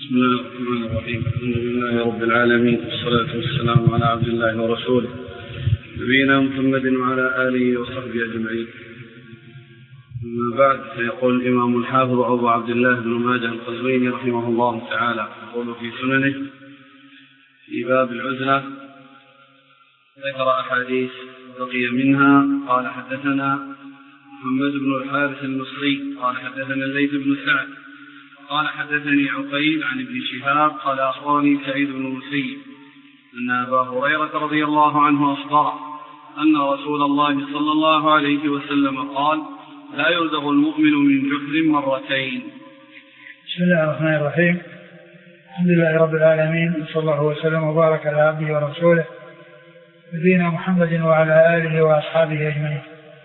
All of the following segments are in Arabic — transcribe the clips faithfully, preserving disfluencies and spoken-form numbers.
بسم الله الرحمن الرحيم. الحمد لله رب العالمين، والصلاة والسلام على عبد الله ورسوله نبينا محمد وعلى آله وصحبه أجمعين. أما بعد، فيقول الإمام الحافظ أبو عبد الله بن ماجه القزويني رحمه الله تعالى يقول في سننه في باب العزلة، ذكر أحاديث بقي منها. قال حدثنا محمد بن الحارث المصري قال حدثنا الليث بن سعد قال حدثني عقيل عن ابن شهاب قال أخبرني سعيد بن المسيب أن أبا هريرة رضي الله عنه أخبره أن رسول الله صلى الله عليه وسلم قال: لا يلدغ المؤمن من جحر مرتين. بسم الله الرحمن الرحيم. الحمد لله رب العالمين، وصلى الله وسلم وبارك على عبده ورسوله نبينا محمد وعلى آله وأصحابه أجمعين.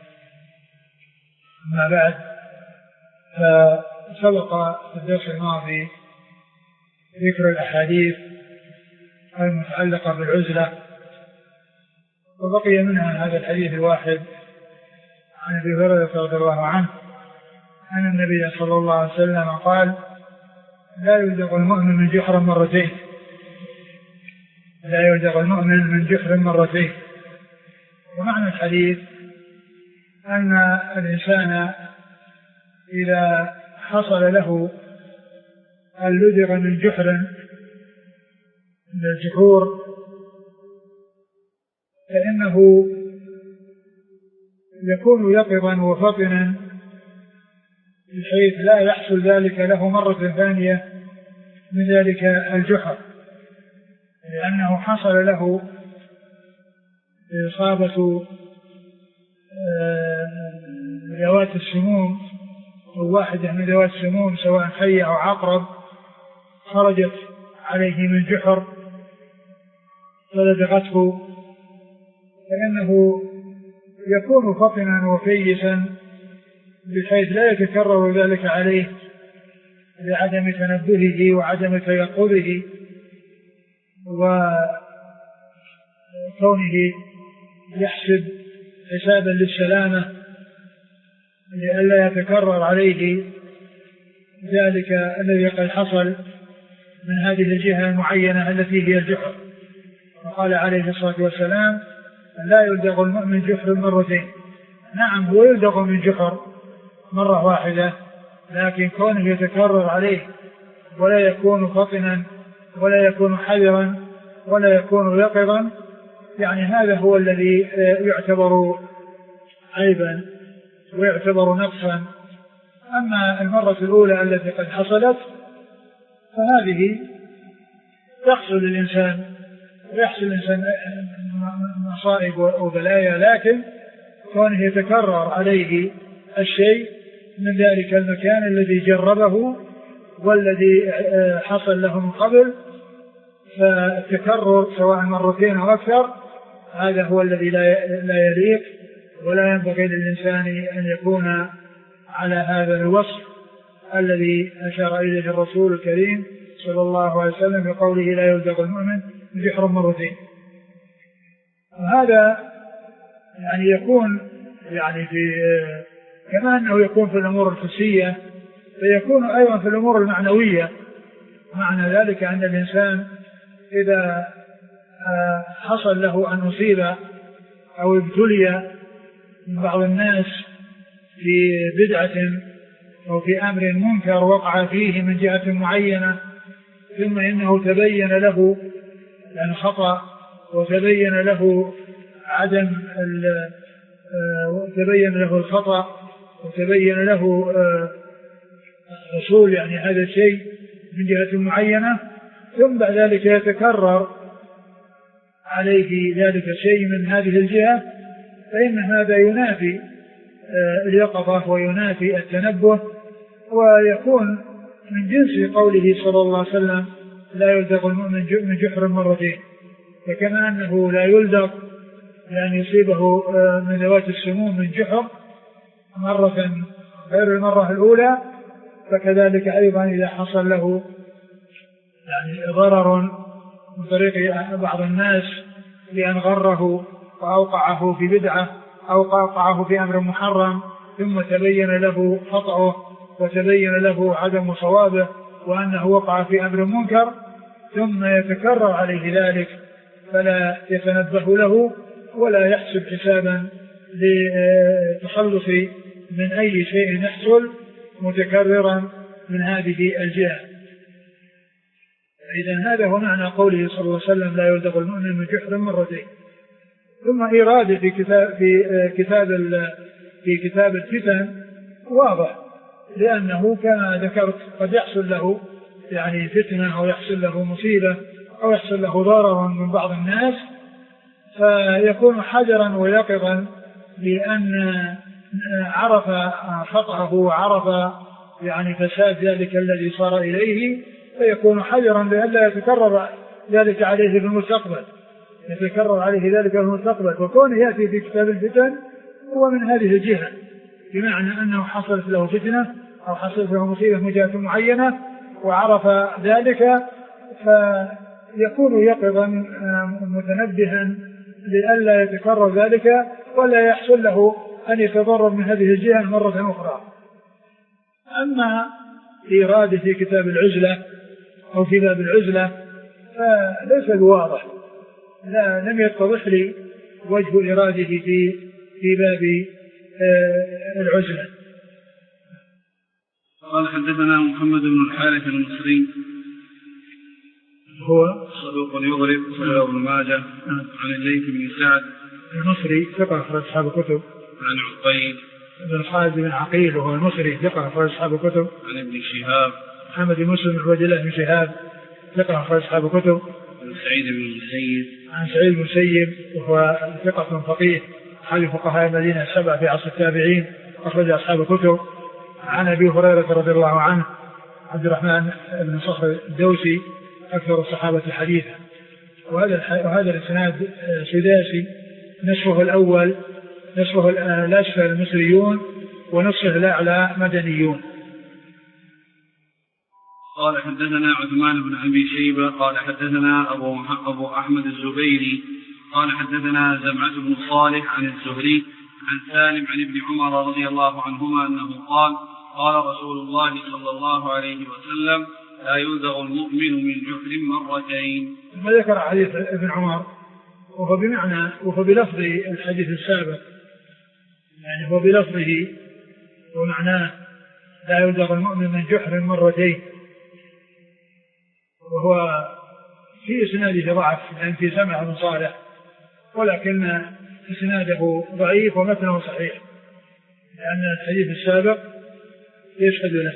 أما بعد، فسبق في الدرس الماضي ذكر الأحاديث المتعلقة بالعزلة، وبقي منها هذا الحديث الواحد عن أبي هريرة رضي الله عنه أن النبي صلى الله عليه وسلم قال: لا يلدغ المؤمن من جحر مرتين لا يلدغ المؤمن من جحر مرتين. ومعنى الحديث أن الإنسان إذا حصل له اللدغ من جحر من الجحور فإنه يكون يقظا وفطنا بحيث لا يحصل ذلك له مرة ثانية من ذلك الجحر، لأنه حصل له إصابة ذوات السموم أو واحدة من ذوات السموم سواء حية أو عقرب خرجت عليه من جحر فلدغته، فإنه يكون فطنا وفيسا بحيث لا يتكرر ذلك عليه لعدم تنبهه وعدم تيقظه وكونه يحسب حسابا للسلامة لئلا يتكرر عليه ذلك الذي قد حصل من هذه الجهة المعينة التي هي الجحر. وقال عليه الصلاة والسلام: لا يلدغ المؤمن جحر مرتين. نعم، هو يلدغ من جحر مرة واحدة، لكن كونه يتكرر عليه ولا يكون فطنا ولا يكون حذرا ولا يكون يقظا، يعني هذا هو الذي يعتبر عيبا ويعتبر نقصا. أما المرة الأولى التي قد حصلت فهذه تحصل للإنسان ويحصل الإنسان مصائب وبلايا، لكن كونه يتكرر عليه الشيء من ذلك المكان الذي جربه والذي حصل له من قبل، فالتكرر سواء مرتين أو أكثر هذا هو الذي لا يليق ولا ينبغي للإنسان أن يكون على هذا الوصف الذي أشار إليه الرسول الكريم صلى الله عليه وسلم بقوله: لا يلدغ المؤمن من جحر مرتين. وهذا يعني يكون يعني في كما أنه يكون في الأمور الحسية فيكون أيضا في الأمور المعنوية. معنى ذلك أن الإنسان إذا حصل له أن أصيب أو ابتلي من بعض الناس في بدعة أو في أمر منكر وقع فيه من جهة معينة، ثم إنه تبين له الخطأ وتبين له عدم تبين له الخطأ وتبين له حصول يعني هذا الشيء من جهة معينة، ثم بعد ذلك يتكرر عليه ذلك الشيء من هذه الجهة، فإن هذا ينافي اليقظة وينافي التنبه، ويكون من جنس قوله صلى الله عليه وسلم: لا يلدغ المؤمن من جحر مرتين. فكما أنه لا يلدغ لأن يصيبه من ذوات السموم من جحر مرة غير المرة الأولى، فكذلك أيضا إذا حصل له يعني ضرر من طريق بعض الناس لأن غره وأوقعه في بدعة أو أوقعه في أمر محرم ثم تبين له خطأه وتبين له عدم صوابه وأنه وقع في أمر منكر ثم يتكرر عليه ذلك فلا يتنبه له ولا يحسب حسابا للتخلص من أي شيء يحصل متكررا من هذه الجهة. إذن هذا هو معنى قوله صلى الله عليه وسلم لا يلدغ المؤمن من جحر مرتين. ثم إرادة في كتاب في كتاب في كتاب الفتن واضح، لأنه كما ذكرت قد يحصل له يعني فتنة أو يحصل له مصيبة أو يحصل له ضرر من بعض الناس، فيكون حذرا ويقظا لأن عرف خطأه وعرف يعني فساد ذلك الذي صار إليه، فيكون حذرا لئلا يتكرر ذلك عليه في المستقبل يتكرر عليه ذلك في المستقبل. وكونه يأتي في كتاب الفتن هو من هذه الجهة، بمعنى أنه حصلت له فتنة أو حصلت له مصيبة من جهة معينة وعرف ذلك، فيكون يقظا متنبها لئلا يتكرر ذلك ولا يحصل له أن يتضرر من هذه الجهة مرة أخرى. أما إرادة في كتاب العزلة أو في باب العزلة فليس بواضح، لا لم يتضح لي وجه إرادته في في باب العزلة. قال حدثنا محمد بن الحارث المصري هو صدوق يغرب صلى ابن ماجه عن الليث بن سعد المصري ثقة أخرج أصحاب الكتب. عن عقيل بن خالد بن عقيل وهو المصري ثقة أخرج أصحاب الكتب. عن ابن شهاب محمد بن مسلم بن عبد الله بن شهاب ثقة أخرج أصحاب الكتب. عن سعيد بن المسيب عن سعيد بن المسيب وهو ثقة فقيه أحد فقهاء المدينة السبعة في عصر التابعين أخرج أصحاب الكتب. عن أبي هريرة رضي الله عنه عبد الرحمن بن صخر الدوسي أكثر الصحابة حديثا. وهذا وهذا الإسناد سداسي، نصفه الأول نصفه الأسفل المصريون ونصفه الأعلى مدنيون. قال حدثنا عثمان بن أبي شيبة قال حدثنا أبو, أبو أحمد الزبيري قال حدثنا زمعة بن صالح عن الزهري عن سالم عن ابن عمر رضي الله عنهما أنه قال قال رسول الله صلى الله عليه وسلم لا يلدغ المؤمن من جحر مرتين. ثم ذكر حديث ابن عمر وهو بمعنى وهو بلفظ الحديث السابق، يعني هو بلفظه ومعناه لا يلدغ المؤمن من جحر مرتين، وهو في إسناده ضعف لأن في سمع بن صالح، ولكن إسناده ضعيف ومتنه صحيح لأن الحديث السابق يشهد له.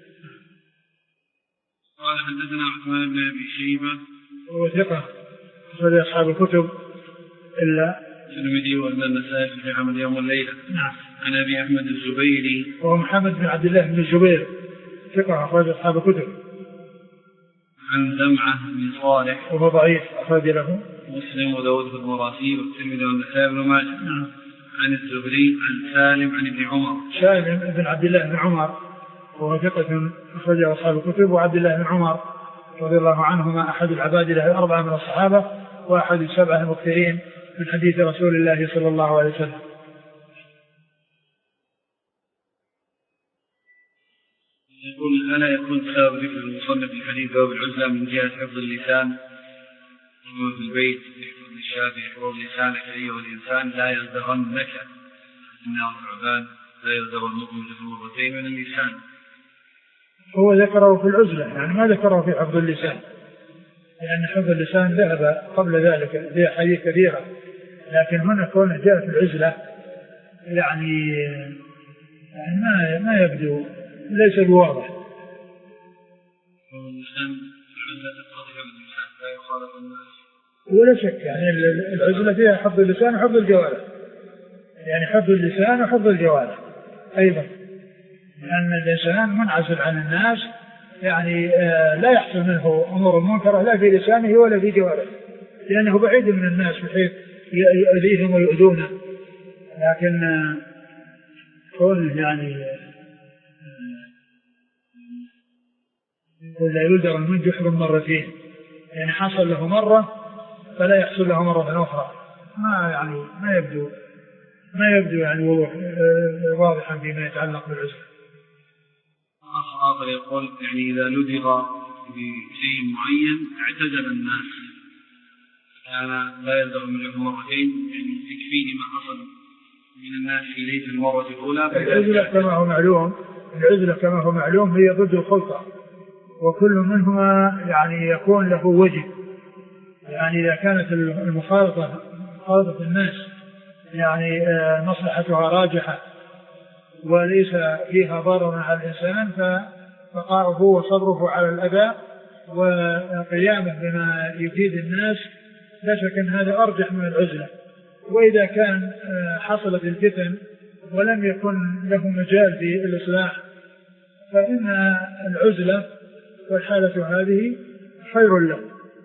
قال حدثنا عثمان بن أبي شيبة وهو ثقة أخرج أصحاب الكتب إلا الترمذي وابن النسائي في عمل يوم والليلة. نعم. عن أبي أحمد الزبيري وهو محمد بن عبد الله بن الزبير ثقة أخرج أصحاب الكتب. عن زمعة بن صالح وهو ضعيف أخرج له مسلم وداود في المراسيل والترمذي والنسائي بن ماجه. نعم. عن الزهري عن سالم عن ابن عمر سالم بن عبد الله بن عمر وهو ثقة أخرج أصحاب الكتب. وعبد الله بن عمر رضي الله عنهما أحد العباد له الأربعة من الصحابة وأحد السبعة المكثرين من حديث رسول الله صلى الله عليه وسلم. يقول ألا يكون سبب ذكر المصنف الحديث باب العزلة من جهة حفظ اللسان في البيت يحفظ الشافعي يحفظ لسانك أيها الإنسان لا يلدغنك إنه ثعبان لا يلدغ المؤمن مرتين من اللسان. هو ذكره في العزلة يعني ما ذكره في حفظ اللسان، لأن حفظ اللسان ذهب قبل ذلك في أحاديث كثيرة، لكن هنا كونه جاء في العزلة يعني, يعني ما ما يبدو ليس بواضح. ولا شك يعني العزلة فيها حفظ اللسان وحفظ الجوارح، يعني حفظ اللسان وحفظ الجوارح أيضا، لأن الإنسان منعزل عن الناس يعني آه لا يحصل منه أمور منكرة لا في لسانه ولا في جوارحه، لأنه بعيد من الناس بحيث يؤذيهم ويؤذونه. لكن آه كونه يعني لا يلدغ من جحر مرتين، يعني حصل له مرة فلا يحصل له مرة أخرى، ما يعني ما يبدو ما يبدو يعني واضحا فيما يتعلق بالعزلة. أصحاب آخر يقول يعني إذا لدغ بشيء معين اعتزل الناس كان لا يلدغ منه مرتين، يعني يكفيه ما حصل من الناس إليه في المرة الأولى. العزلة كما هو معلوم العزلة كما هو معلوم هي ضد الخلطة، وكل منهما يعني يكون له وجه. يعني إذا كانت المخالطة مخالطة الناس يعني مصلحتها راجحة وليس فيها ضرر على الإنسان فبقاؤه وصبره على الأذى وقيامه بما يفيد الناس لا شك أن هذا أرجح من العزلة. وإذا كان حصلت الفتن ولم يكن له مجال في الإصلاح فإن العزلة والحالة هذه خير له.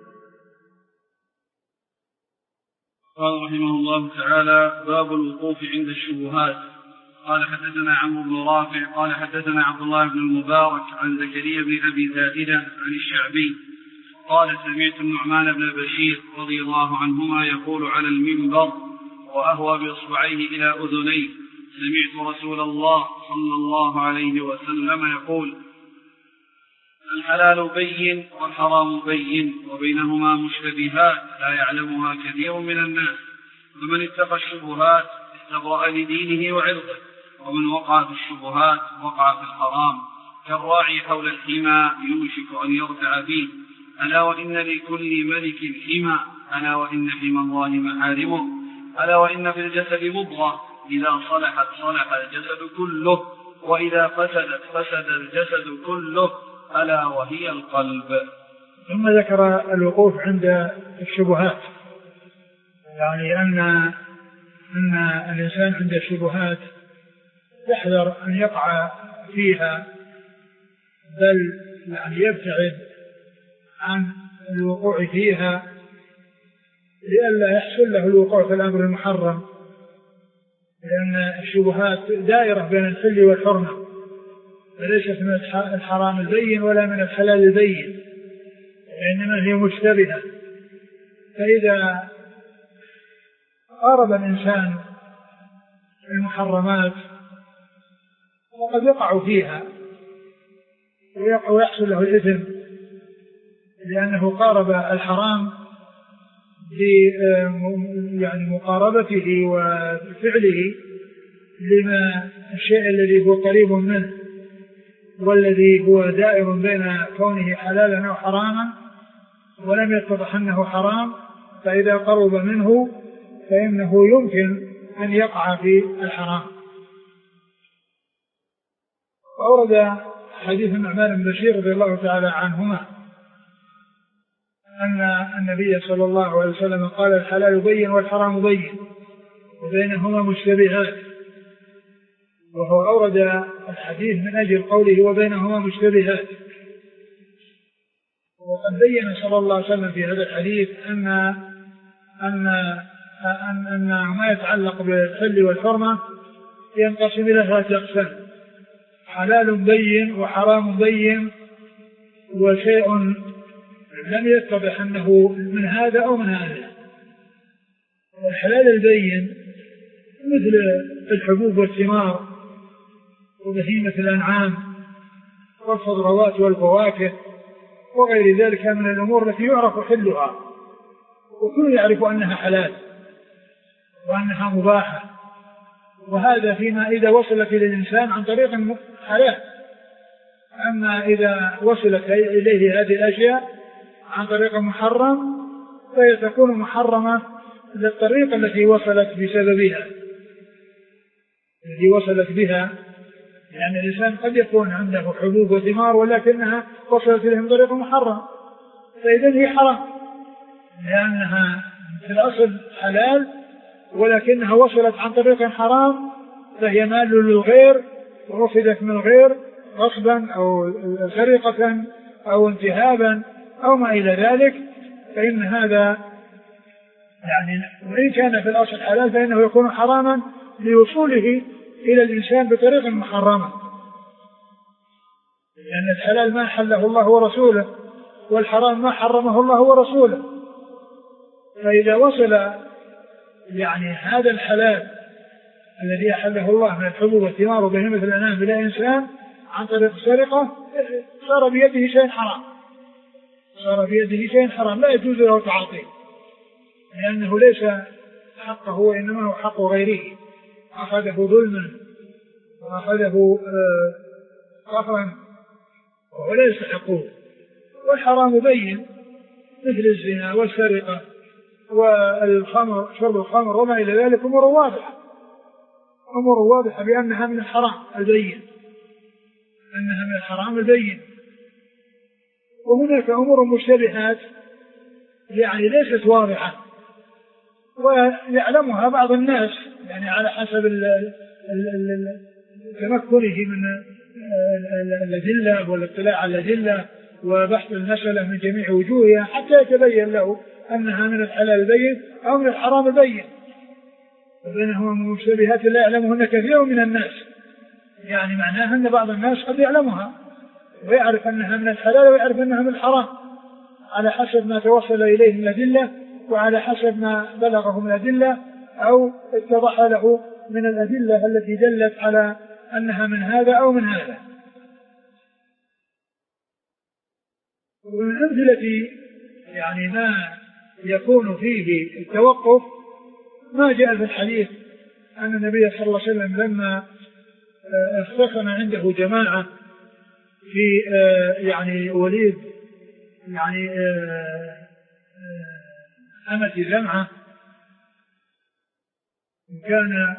قال رحمه الله تعالى: باب الوقوف عند الشبهات. قال حدثنا عمرو بن رافع قال حدثنا عبد الله بن المبارك عن زكريا بن أبي زائدة عن الشعبي قال: سمعت النعمان بن بشير رضي الله عنهما يقول على المنبر وأهوى بإصبعيه إلى أذنيه: سمعت رسول الله صلى الله عليه وسلم يقول: الحلال بين والحرام بين وبينهما مشتبهات لا يعلمها كثير من الناس، فمن اتقى الشبهات استبرأ لدينه وعرضه، ومن وقع في الشبهات وقع في الحرام كالراعي حول الحمى يوشك أن يرتع فيه. ألا وإن لكل ملك حمى، ألا وإن حمى الله محارمه، ألا وإن في الجسد مضغة إذا صلحت صلح الجسد كله، وإذا فسدت فسد الجسد كله، ألا وهي القلب. ثم ذكر الوقوف عند الشبهات، يعني أن أن الإنسان عند الشبهات يحذر أن يقع فيها، بل يعني يبتعد عن الوقوع فيها لئلا يحصل له الوقوع في الأمر المحرم، لأن الشبهات دائرة بين الحل والحرمة، فليست من الحرام البين ولا من الحلال البين، إنما هي مشتبهة. فإذا قارب الإنسان المحرمات وقد يقع فيها ويحصل له الإثم لأنه قارب الحرام يعني مقاربته وفعله لما الشيء الذي هو قريب منه والذي هو دائر بين كونه حلالا أو حراما ولم يتضح أنه حرام، فإذا قرب منه فإنه يمكن أن يقع في الحرام. وأورد حديث النعمان بن بشير رضي الله تعالى عنهما أن النبي صلى الله عليه وسلم قال: الحلال بين والحرام بين وبينهما مشتبهات. وهو أورد الحديث من أجل قوله وبينهما مشتبهات. وقد بين صلى الله عليه وسلم في هذا الحديث أن أن أن, أن ما يتعلق بالحل والحرمة ينقسم إلى ثلاثة أقسام: حلال بين وحرام بين وشيء لم يتضح أنه من هذا أو من هذا. الحلال البين مثل الحبوب والثمار وبهيمة الأنعام والخضروات والفواكه وغير ذلك من الأمور التي يعرف حلها وكل يعرف أنها حلال وأنها مباحة، وهذا فيما إذا وصلت إلى الإنسان عن طريق حلال. أما إذا وصلت إليه هذه الأشياء عن طريق محرم فهي تكون محرمة للطريقة التي وصلت بسببها التي وصلت بها، يعني الإنسان قد يكون عنده حبوب وثمار ولكنها وصلت إليه من طريق محرم، فإذا هي حرام لأنها في الأصل حلال ولكنها وصلت عن طريق حرام، فهي مال للغير وأخذت من الغير غصبا أو سرقة أو انتهابا أو ما إلى ذلك، فإن هذا يعني وإن كان في الأصل حلال فإنه يكون حراما لوصوله إلى الإنسان بطريق محرمة، لأن الحلال ما حله الله ورسوله والحرام ما حرمه الله ورسوله. فإذا وصل يعني هذا الحلال الذي أحله الله من الحبوب والثمار وبهيمة الأنعام إلى إنسان عن طريق السرقة صار بيده شيء حرام، صار بيده شيء حرام لا يجوز له تعاطيه، لأنه ليس حقه وإنما هو حق غيره، أخذه ظلما وأخذه قهرا وهو لا يستحقه. والحرام بين مثل الزنا والسرقة والخمر، شرب الخمر وما إلى ذلك أمور واضحة، أمور واضحة بأنها من الحرام البين، أنها من الحرام البين. وهناك أمور مشتبهات يعني ليست واضحة ويعلمها بعض الناس يعني على حسب تمكنه من الأدلة والاطلاع على الأدلة وبحث المسألة من جميع وجوهها حتى يتبين له أنها من الحلال البين أو من الحرام البين. وبينهما مشتبهات لا يعلمهن كثير من الناس، يعني معناها أن بعض الناس قد يعلمها ويعرف أنها من الحلال ويعرف أنها من الحرام على حسب ما توصل إليه من الأدلة وعلى حسب ما بلغه من الأدلة أو اتضح له من الأدلة التي دلت على أنها من هذا أو من هذا. ومن أمثلة يعني ما يكون فيه التوقف ما جاء في الحديث أن النبي صلى الله عليه وسلم لما اختصم عنده جماعة في يعني وليد يعني أمة جمعة كان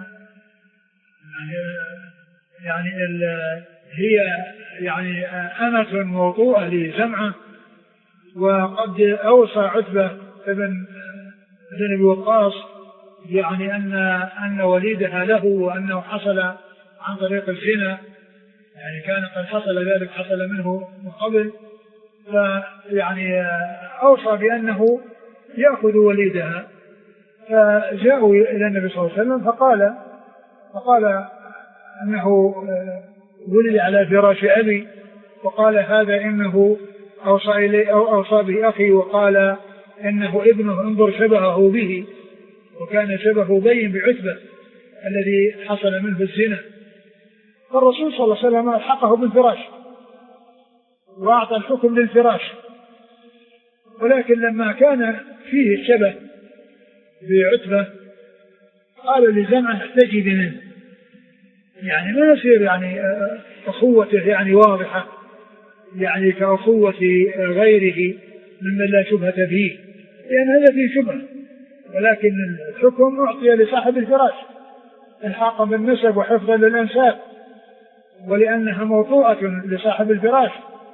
يعني هي يعني أمة موضوعة لجمعة، وقد أوصى عتبة بن أبي وقاص يعني أن أن وليدها له وأنه حصل عن طريق الزنا، يعني كان قد حصل ذلك حصل منه من قبل، فيعني أوصى بأنه يأخذ وليدها. فجاءوا إلى النبي صلى الله عليه وسلم فقال فقال أنه ولد على فراش أبي، وقال هذا إنه أوصى إليه أو أوصى به أخي، وقال إنه ابنه انظر شبهه به، وكان شبهه بين بعتبة الذي حصل منه الزنا. فالرسول صلى الله عليه وسلم ألحقه بالفراش وأعطى الحكم للفراش، ولكن لما كان فيه الشبه بعتبة قال لزمعة احتجي منه، يعني ما يصير يعني أخوته يعني واضحة يعني كأخوة غيره ممن لا شبهة فيه، لأن هذا فيه شبهة، ولكن الحكم أعطي لصاحب الفراش الحاقا بالنسب وحفظا للأنساب، ولأنها موطوءة لصاحب الفراش.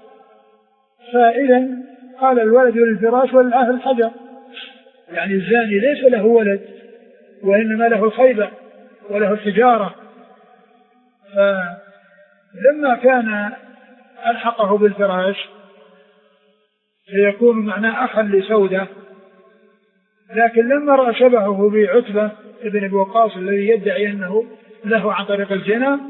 فإذا قال الولد للفراش وللعاهر الحجر، يعني الزاني ليس له ولد وإنما له الخيبة وله الحجارة. فلما كان ألحقه بالفراش سيكون معناه أخا لسودة، لكن لما رأى شبهه بعتبة ابن أبي وقاص الذي يدعي أنه له عن طريق الزنا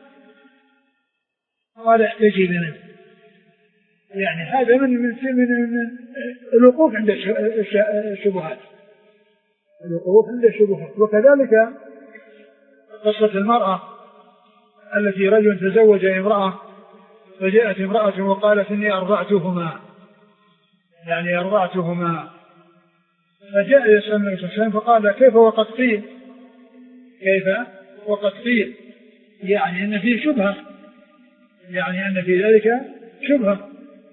قال احتجي منه. يعني هذا من من من الوقوف عند الشبهات، الوقوف عند الشبهات. وكذلك قصة المرأة التي رجل تزوج امرأة فجاءت امرأة وقالت إني أرضعتهما، يعني أرضعتهما، فجاء يسأل النبي صلى الله عليه وسلم فقال كيف وقد قيل، كيف وقد قيل، يعني أن فيه شبهة، يعني أن في ذلك شبهة.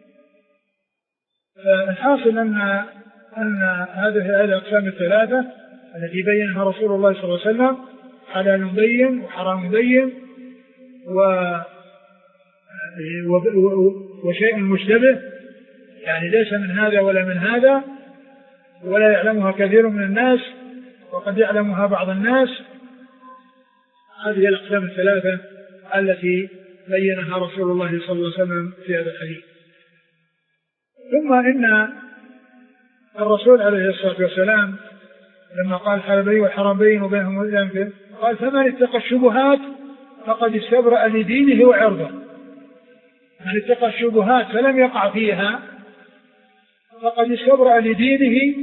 فالحاصل أن أن هذه الأقسام الثلاثة التي بينها رسول الله صلى الله عليه وسلم حلال بين وحرام بين وشيء مشتبه، يعني ليس من هذا ولا من هذا، ولا يعلمها كثير من الناس وقد يعلمها بعض الناس. هذه الأقسام الثلاثة التي بينها رسول الله صلى الله عليه وسلم في هذا الحديث. ثم إن الرسول عليه الصلاة والسلام لما قال حلال بين والحرام بين وبينهم الأنفر قال فمن اتقى الشبهات فقد استبرأ لدينه وعرضه. من اتقى الشبهات فلم يقع فيها فقد استبرأ لدينه،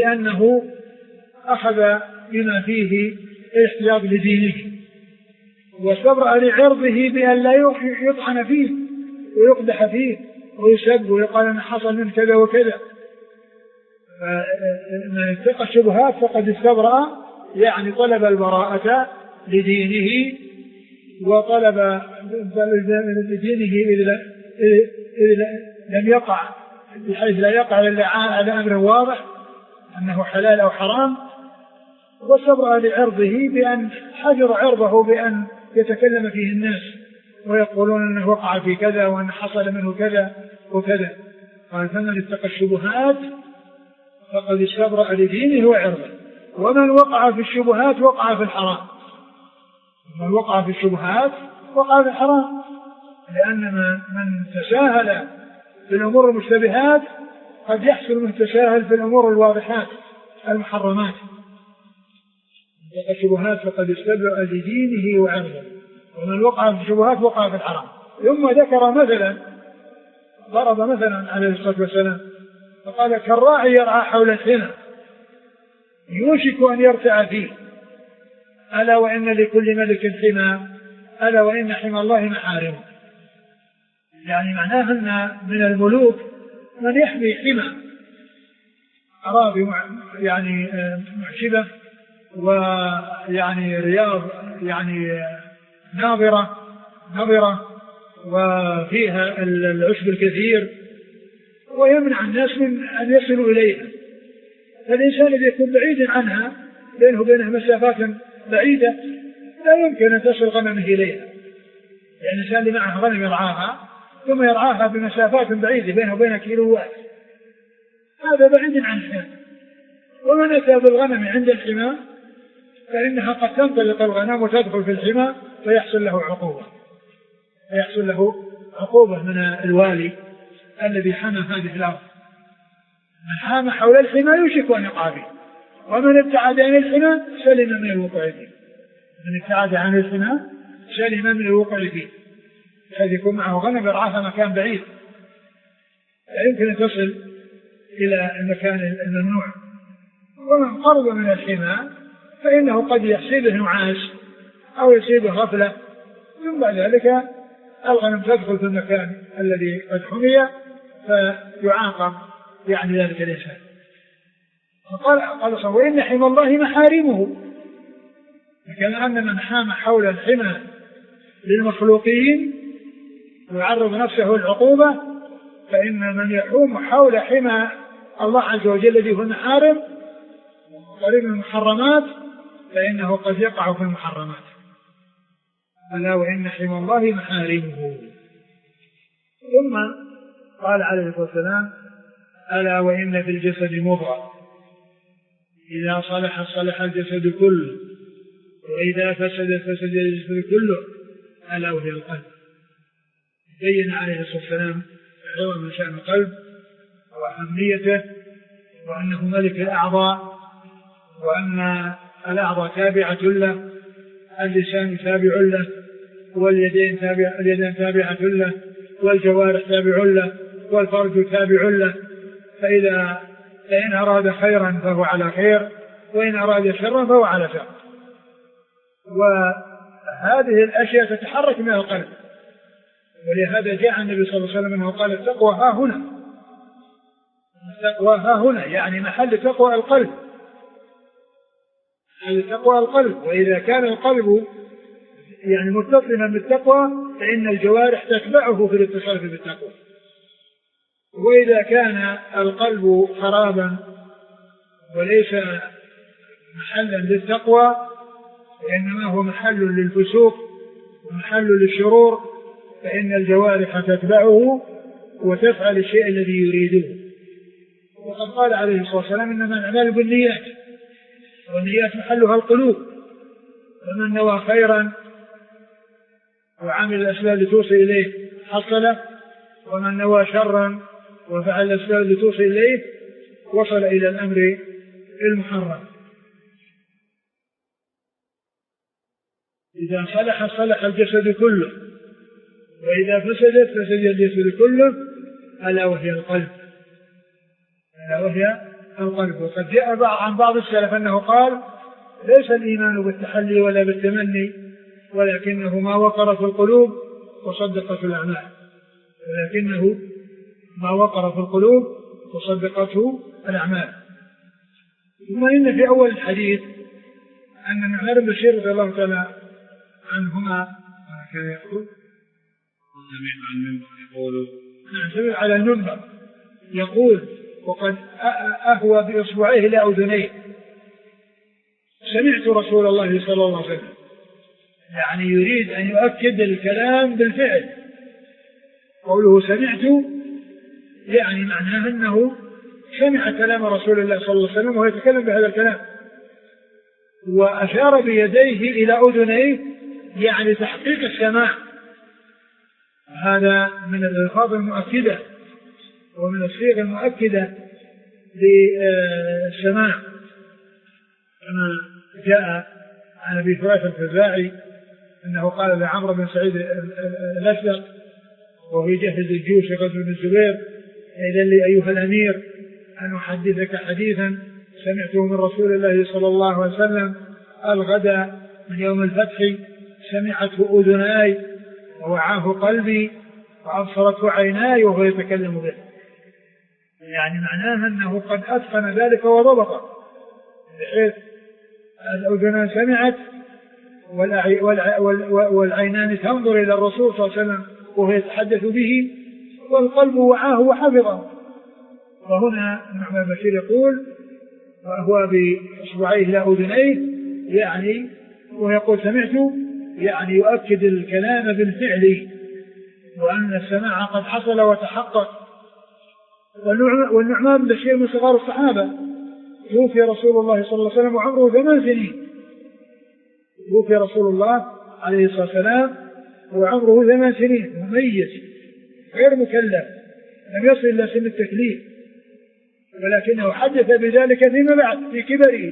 لأنه أخذ بما فيه الاحتياط لدينه واستبرأ لعرضه بأن لا يطعن فيه ويقدح فيه ويسب ويقال أن حصل من كذا وكذا. فمن اتقى الشبهات فقد استبرأ، يعني طلب البراءة لدينه وطلب لدينه إذ لم يقع بحيث لا يقع إلا على أمر واضح أنه حلال أو حرام، واستبرأ لعرضه بأن حجر عرضه بأن يتكلم فيه الناس ويقولون أنه وقع في كذا وأن حصل منه كذا وكذا. قال فمن اتقى الشبهات فقد استبرأ لدينه وعرضه، ومن وقع في الشبهات وقع في الحرام. من وقع في الشبهات وقع في الحرام، لأن من تساهل في الأمور المشتبهات قد يحصل من تساهل في الأمور الواضحات المحرمات. الشبهات فقد استبرأ لدينه وعرضه، ومن وقع في الشبهات وقع في الحرام. ثم ذكر مثلا، ضرب مثلا عليه الصلاة والسلام فقال كالراعي يرعى حول الحمى يوشك أن يرتع فيه، ألا وإن لكل ملك حمى، ألا وإن حمى الله محارمه. يعني معناه أن من الملوك من يحمي حمى أراضي يعني معشبة ويعني رياض يعني ناظرة نظرة وفيها العشب الكثير، ويمنع الناس من أن يصلوا إليها. فالإنسان الذي يكون بعيدا عنها بينه وبينها مسافات بعيدة لا يمكن أن تصل غنمه إليها. يعني الإنسان اللي معه غنم يرعاها ثم يرعاها بمسافات بعيدة بينه وبينها كيلوات، هذا بعيد عن الحمى. ومن أتى بالغنم عند الحمى فإنها قد تنطلق الغنم وتدخل في الحمى فيحصل له عقوبة فيحصل له عقوبة من الوالي الذي حمى هذه الأرض. من حام حول الحمى يوشك أن يقع فيه، ومن ابتعد عن الحمى سلم من الوقوع فيه. من ابتعد عن الحمى سلم من الوقوع فيه، بحيث يكون معه غنم يرعاها مكان بعيد لا يمكن أن تصل إلى المكان الممنوع. ومن قرب من الحمى فإنه قد يحصيبه نعاس أو يصيبه غفلة، ثم بعد ذلك الغنم تدخل في المكان الذي قد حمي فيعاقب يعني ذلك الإنسان. فقال قال صلى وإن حمى الله محارمه، كما أن من حام حول الحمى للمخلوقين ويعرض نفسه العقوبة، فإن من يحوم حول حمى الله عز وجل الذي هو المحارم قريب من المحرمات فإنه قد يقع في المحرمات. ألا وإن حمى الله محارمه. ثم قال عليه الصلاة والسلام ألا وإن في الجسد مضغة إذا صلح صلح الجسد كله وإذا فسد فسد الجسد كله ألا وهي القلب. بين عليه الصلاة والسلام عظم شأن القلب وأهميته، وأنه ملك الأعضاء، وأن الأعضاء تابعة له، اللسان تابع له، واليدين تابع اليدين تابعة له، والجوارح تابع له، والفرج تابع له. فإذا فإن أراد خيرا فهو على خير، وإن أراد شرا فهو على شر. وهذه الأشياء تتحرك من القلب، ولهذا جاء النبي صلى الله عليه وسلم أنه قال التقوى ها هنا، التقوى ها هنا يعني محل تقوى القلب، محل تقوى القلب. وإذا كان القلب يعني متصلا بالتقوى فإن الجوارح تتبعه في الاتصال بالتقوى. وإذا كان القلب خرابا وليس محلا للتقوى وإنما هو محل للفسوق ومحل للشرور فإن الجوارح تتبعه وتفعل الشيء الذي يريده. وقد قال عليه الصلاة والسلام إنما الأعمال بالنيات، والنيات محلها القلوب، ومن نوى خيرا وعمل الأسباب لتوصل إليه حصله، ومن نوى شرا وفعل الأسباب لتوصل إليه وصل إلى الأمر المحرم. إذا صلح صلح الجسد كله، وإذا فسدت فسد الجسد كله، ألا وهي القلب، ألا وهي القلب. وقد جاء عن بعض السلف أنه قال ليس الإيمان بالتحلي ولا بالتمني، ولكنه ما وقر في القلوب وصدقته الأعمال ولكنه ما وقر في القلوب وصدقته الأعمال. ثم إن في أول الحديث أن النعمان بن بشير رضي الله تعالى عنهما كان يقول سمع عن المنبر يقول سمع على المنبر يقول وقد أهوى بإصبعيه إلى أذنيه سمعت رسول الله صلى الله عليه وسلم، يعني يريد أن يؤكد الكلام بالفعل. قوله سمعت يعني معناه أنه سمع كلام رسول الله صلى الله عليه وسلم وهو يتكلم بهذا الكلام، وأشار بيديه إلى أذنيه يعني تحقيق السماع. هذا من الألفاظ المؤكدة ومن الصيغ المؤكدة للسماع، كما جاء عن أبي فراس الخزاعي أنه قال لعمرو بن سعيد الأشدق وهو يجهز الجيوش غزو بن الزبير: إذن لي أيها الأمير أن أحدثك حديثا سمعته من رسول الله صلى الله عليه وسلم الغدا من يوم الفتح، سمعته أذناي ووعاه قلبي وأبصرته عيناي وهو يتكلم به. يعني معناه أنه قد أتقن ذلك وضبطه، بحيث الأذنان سمعت والعينان تنظر إلى الرسول صلى الله عليه وسلم وهو يتحدث به، والقلب وعاه وحفظه. وهنا النعمان بن بشير يقول وهو بإصبعيه إلى أذنيه، يعني ويقول سمعت يعني يؤكد الكلام بالفعل وأن السماع قد حصل وتحقق. والنعمان بن بشير من صغار الصحابة، توفي رسول الله صلى الله عليه وسلم وعمره ثمان سنين. توفي رسول الله عليه الصلاة والسلام وعمره ثمان سنين، مميز غير مكلف، لم يصل إلى سن التكليف، ولكنه حدث بذلك فيما بعد في كبره.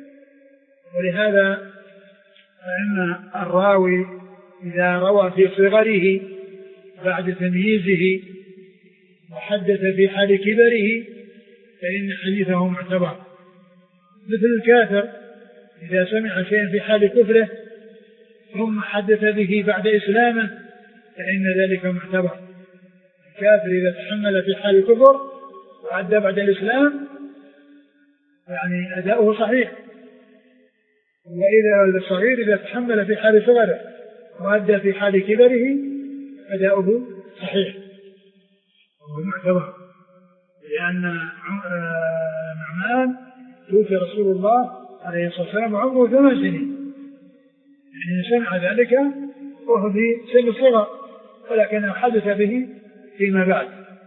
ولهذا فإن الراوي إذا روى في صغره بعد تمييزه وحدث في حال كبره فإن حديثه معتبر، مثل الكافر إذا سمع شيئا في حال كفره ثم حدث به بعد إسلامه فإن ذلك معتبر. الكافر إذا تحمل في حال كفر وأدى بعد الإسلام يعني أداؤه صحيح، وإذا الصغير إذا تحمل في حال صغره وأدى في حال كبره أداؤه صحيح وهو معتبر. لأن نعمان توفي رسول الله عليه الصلاة والسلام وعمره ثمان سنين، يعني سمع ذلك وهو في سن الصغر، ولكنه حدث به فيما بعد.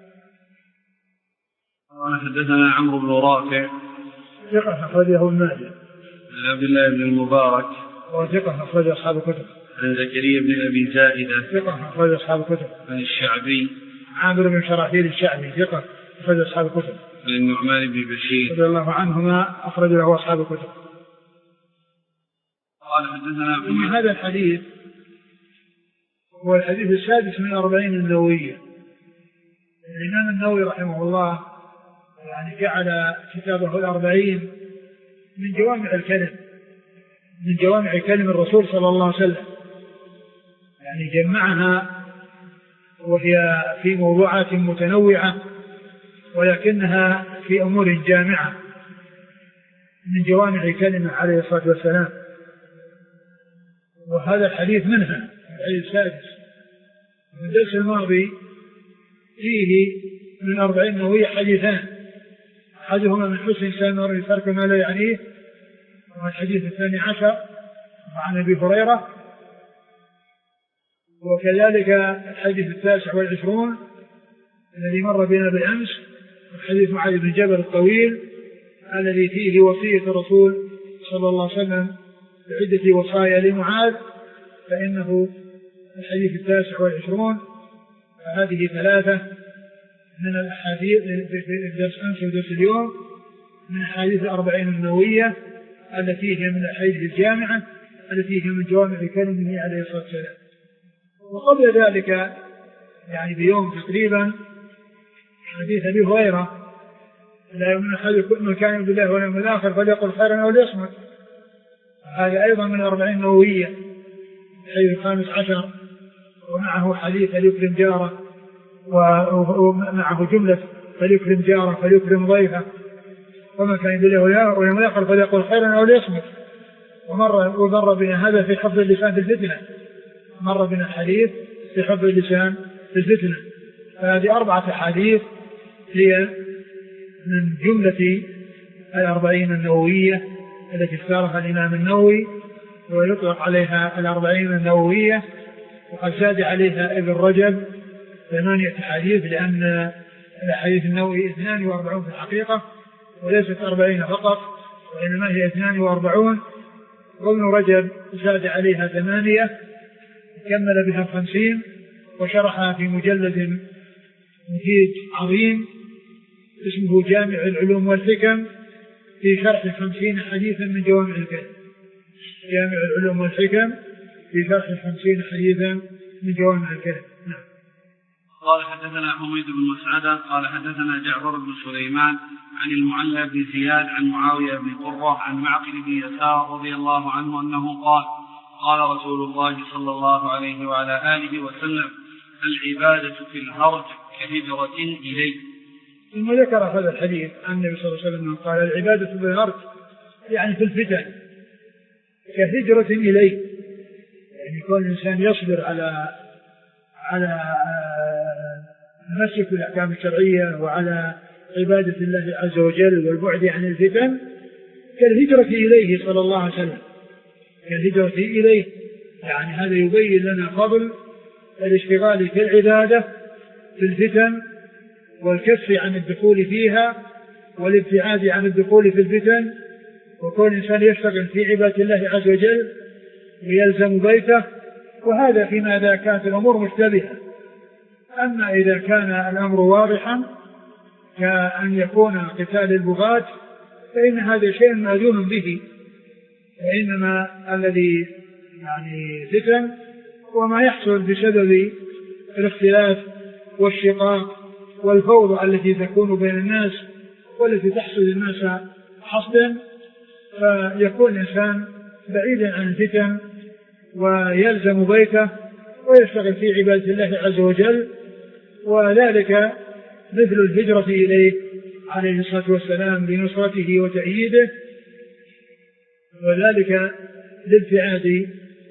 قال حدثنا عمرو بن رافع ثقة أخرجه ابن ماجه. عن عبد الله بن المبارك وثقة أخرج أصحاب الكتب. عن زكريا بن أبي زائدة ثقة أخرج أصحاب الكتب. عن الشعبي عامر بن شراحيل الشعبي ثقة أخرج أصحاب الكتب. عن النعمان بن بشير رضي الله عنهما أخرج له أصحاب الكتب. قال حدثنا من هذا الحديث هو الحديث السادس من أربعين النووية. الإمام النووي رحمه الله يعني جعل كتابه الأربعين من جوامع الكلم، من جوامع كلم الرسول صلى الله عليه وسلم، يعني جمعها وهي في موضوعات متنوعة ولكنها في أمور جامعة من جوامع كلمة عليه الصلاة والسلام. وهذا الحديث منها الحديث السادس. في الدرس الماضي فيه من أربعين نووية حديثان، أحدهما من حسن إنسان المرء ترك ما لا يعنيه، والحديث الثاني عشر عن أبي هريرة، وكذلك الحديث التاسع والعشرون الذي مر بنا بالأمس، الحديث معاذ بن جبل الطويل الذي فيه وصية الرسول صلى الله عليه وسلم بعدة وصايا لمعاذ، فإنه الحديث التاسع والعشرون. فهذه ثلاثة من الأحاديث في الدرس أمس ودرس اليوم من أحاديث الأربعين النووية التي هي من الأحاديث الجامعة التي هي من جوامع كلمه عليه الصلاة والسلام. وقبل ذلك يعني بيوم تقريبا حديث أبي هريرة: لا يؤمن أحدكم من كان بالله واليوم الآخر فليقل خيرا أو ليصمت. هذا أيضا من الأربعين النووية، الحديث الخامس عشر ومعه حديث فليكرم جاره ومعه جملة فليكرم جاره فليكرم ضيفه وما كان يدله ولم يقل فليقل خيرا أو ليصمت. ومر ومر بنا هذا في حفظ اللسان في الفتنة، مر بنا الحديث في حفظ اللسان في الفتنة. فهذه أربعة حديث هي من جملة الأربعين النووية التي اختارها الإمام النووي، ويطلق عليها الأربعين النووية، وقد زاد عليها ابن رجب ثمانية حديث، لأن الحديث النووي اثنان وأربعون في الحقيقة وليست أربعين فقط، وإنما هي اثنان وأربعون، وابن رجب زاد عليها ثمانية كمل بها الخمسين وشرحها في مجلد مفيد عظيم اسمه جامع العلوم والحكم في شرح خمسين حديثا من جوامع الكلم. جامع العلوم والحكم في شرح خمسين حديثا من جوامع الكلم. نعم. قال حدثنا حميد بن مسعدة قال حدثنا جعفر بن سليمان عن المعلى بن زياد عن معاوية بن قرة عن معقل بن يسار رضي الله عنه أنه قال قال رسول الله صلى الله عليه وعلى آله وسلم العبادة في الهرج كهجرة إليه. ثم ذكر هذا الحديث عن النبي صلى الله عليه وسلم قال العبادة في الهرج يعني في الفتن كهجرة إليه، يعني يكون الإنسان يصبر على على مسك الأحكام الشرعية وعلى عبادة الله عز وجل والبعد عن الفتن كالهجرة إليه صلى الله عليه وسلم، كالهجرة إليه. يعني هذا يبين لنا فضل الاشتغال في العبادة في الفتن والكف عن الدخول فيها والابتعاد عن الدخول في الفتن، وكون الإنسان يشتغل في عبادة الله عز وجل ويلزم بيته، وهذا فيما إذا كانت الأمور مشتبهة. أما إذا كان الأمر واضحا كأن يكون قتال البغاة فإن هذا شيء مأذون به، وإنما الذي يعني فتن وما يحصل بسبب الاختلاف والشقاق والفوضى التي تكون بين الناس والتي تحصل الناس حصدا، فيكون الإنسان بعيدا عن الفتن ويلزم بيته ويشتغل في عبادة الله عز وجل، وذلك مثل الهجرة إليه عليه الصلاة والسلام لنصرته وتأييده، وذلك لابتعاد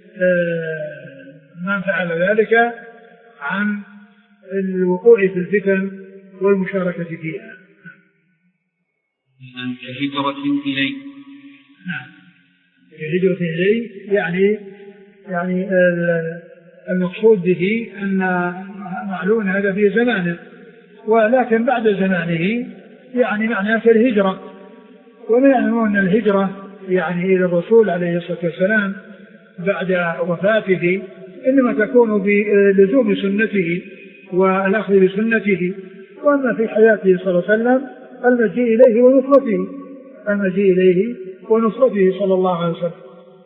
من فعل ذلك عن الوقوع في الفتن والمشاركة فيها. كهجرة إليه. نعم. كهجرة إليه يعني يعني المقصود به أن معلوم هذا في زمانه، ولكن بعد زمانه يعني معناه كالهجرة. ونعلم أن الهجرة يعني إلى الرسول عليه الصلاة والسلام بعد وفاته إنما تكون بلزوم سنته والأخذ بسنته، وأما في حياته صلى الله عليه وسلم المجيء إليه ونصرته المجيء إليه ونصرته صلى الله عليه وسلم.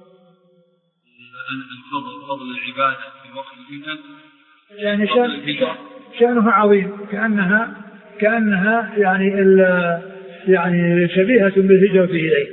الفضل فضل العبادة في وقت الفتن يعني شأن شأنها عظيم، كأنها كأنها يعني يعني شبيهة بالهجرة إليه.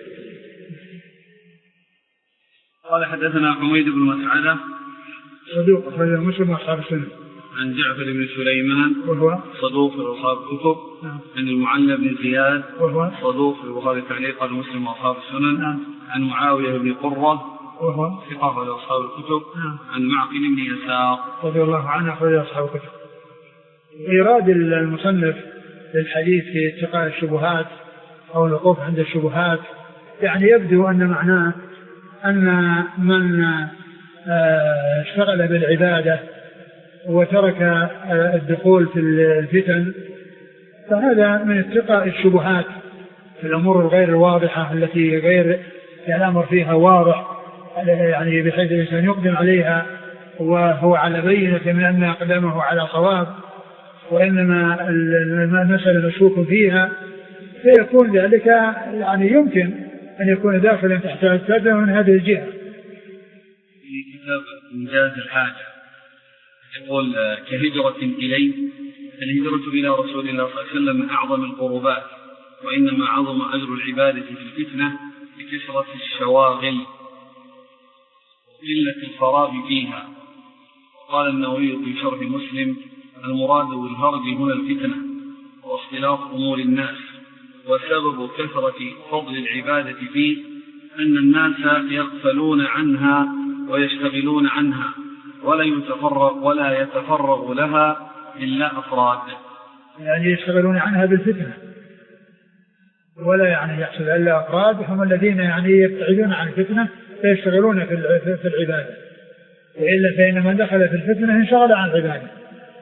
قال حدثنا حميد بن مسعدة صدوق أخرجه مسلم وأصحاب السنة. عن جعفر بن سليمان وهو صدوق في أصحاب الكتب. نعم. عن المعلى بن زياد وهو صدوق في البخاري تعليقا ومسلم وأصحاب السنن. نعم. عن معاوية بن قرة وهو ثقة لأصحاب الكتب. نعم. عن معقل بن يسار رضي الله عنه أخرجه أصحاب الكتب. إيراد المصنف للحديث في اتقاء الشبهات أو الوقوف عند الشبهات يعني يبدو أن معناه أن من اشتغل بالعبادة وترك الدخول في الفتن فهذا من اتقاء الشبهات في الأمور الغير الواضحة التي غير الأمر فيها واضح، يعني بحيث الإنسان يقدم عليها وهو على بينة من أن أقدامه على صواب، وإنما المسألة مشكوك فيها، فيكون ذلك يعني يمكن أن يكون داخلا تحت الفتنة من هذه الجهة. في كتاب إنجاز الحاجة يقول كهجرة إليه، الهجرة إلى رسول الله صلى الله عليه وسلم من أعظم القربات، وإنما عظم أجر العبادة في الفتنة بكثرة الشواغل قلة الفراغ فيها. قال النووي في شرح مسلم: المراد بالهرج هنا الفتنة واختلاط أمور الناس، وسبب كثرة فضل العبادة فيه أن الناس يغفلون عنها ويشتغلون عنها ولا يتفرغ ولا يتفرغ لها إلا أفراد، يعني يشتغلون عنها بالفتنة، ولا يعني يحصل إلا أفراد هم الذين يعني يبتعدون عن الفتنة فيشتغلون في العبادة، وإلا فإن من دخل في الفتنة انشغل عن العبادة.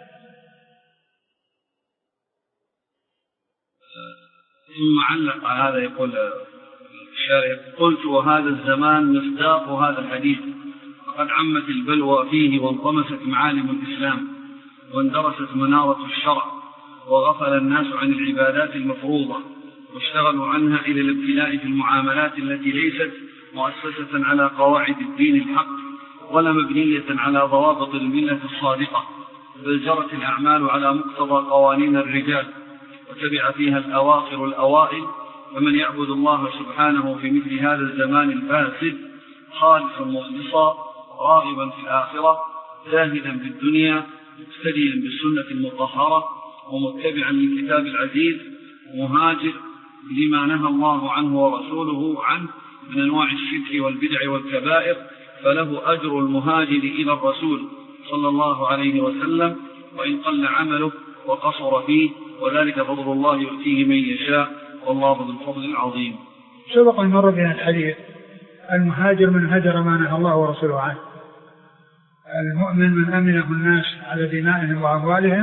ثم علق هذا يقول الشارع: قلت وهذا الزمان مصداق هذا الحديث، وقد عمت البلوى فيه وانطمست معالم الإسلام واندرست منارة الشرع، وغفل الناس عن العبادات المفروضة واشتغلوا عنها إلى الابتلاء في المعاملات التي ليست مؤسسة على قواعد الدين الحق ولا مبنية على ضوابط الملة الصادقة، بل جرت الأعمال على مقتضى قوانين الرجال وتبع فيها الأواخر الأوائل. فمن يعبد الله سبحانه في مثل هذا الزمان الفاسد خالصا مخلصا راغبا في الآخرة زاهدا بالدنيا مقتديا بالسنة المطهرة ومتبعا للكتاب العزيز مهاجر لما نهى الله عنه ورسوله عنه من أنواع الشرك والبدع والكبائر، فله أجر المهاجر إلى الرسول صلى الله عليه وسلم وإن قل عمله وقصر فيه، وذلك فضل الله يؤتيه من يشاء والله ذو الفضل العظيم. سبق أن مر بنا الحديث: المهاجر من هجر ما نهى الله ورسوله عنه، المؤمن من أمنه الناس على دمائهم وأموالهم،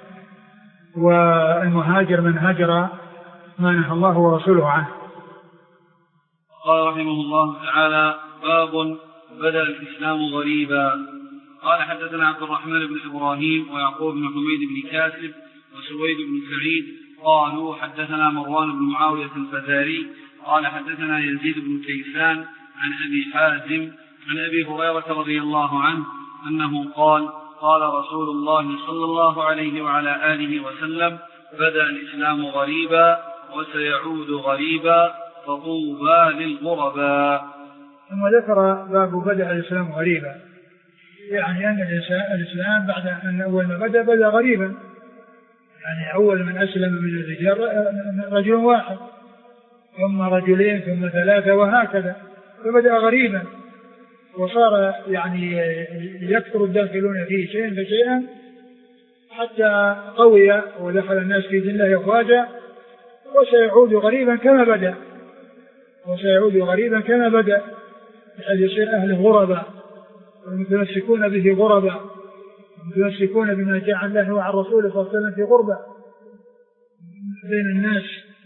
والمهاجر من هجر ما نهى الله ورسوله عنه. قال رحمه الله تعالى: باب بدأ الإسلام غريبا. قال حدثنا عبد الرحمن بن إبراهيم ويعقوب بن حميد بن كاسب وسويد بن سعيد قالوا حدثنا مروان بن معاوية الفزاري قال حدثنا يزيد بن كيسان عن أبي حازم عن أبي هريرة رضي الله عنه أنه قال: قال رسول الله صلى الله عليه وعلى آله وسلم: بدأ الإسلام غريبا وسيعود غريبا فطوبى للغرباء. ثم ذكر باب بدأ الإسلام غريبا، يعني أن الإسلام بعد أن أول ما بدأ بدأ غريبا، يعني أول من أسلم من الرجال رجل واحد ثم رجلين ثم ثلاثة وهكذا، فبدأ غريبا وصار يعني يكثر الداخلون فيه شيئا فشيئا حتى قوي ودخل الناس في دين الله أفواجا، وسيعود غريبا كما بدأ وسيعود غريبا كما بدأ بحيث يصير أهله غرباء والمتمسكون به غرباء المتمسكون بما جاء عن الله وعن رسوله صلى الله عليه وسلم في غربة بين الناس.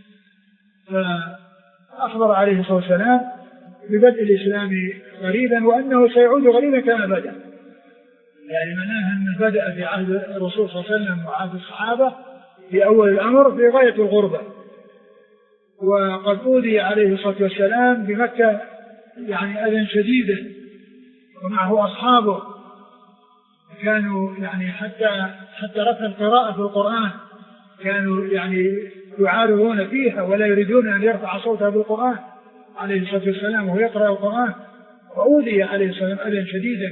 فأخبر عليه الصلاة والسلام ببدء الإسلام غريبا وأنه سيعود غريبا كما بدأ، يعني معناها أنه بدأ في عهد الرسول صلى الله عليه وسلم وعهد الصحابة في أول الأمر في غاية الغربة، وقد أوذي عليه الصلاة والسلام بمكة يعني أذى شديدا ومعه أصحابه كانوا يعني حتى حتى رفع القراءة في القرآن كانوا يعني يعارضون فيها ولا يريدون أن يرفع صوتها بالقرآن عليه الصلاة والسلام وهو يقرأ القرآن، وأوذي عليه الصلاة والسلام أذى شديدا.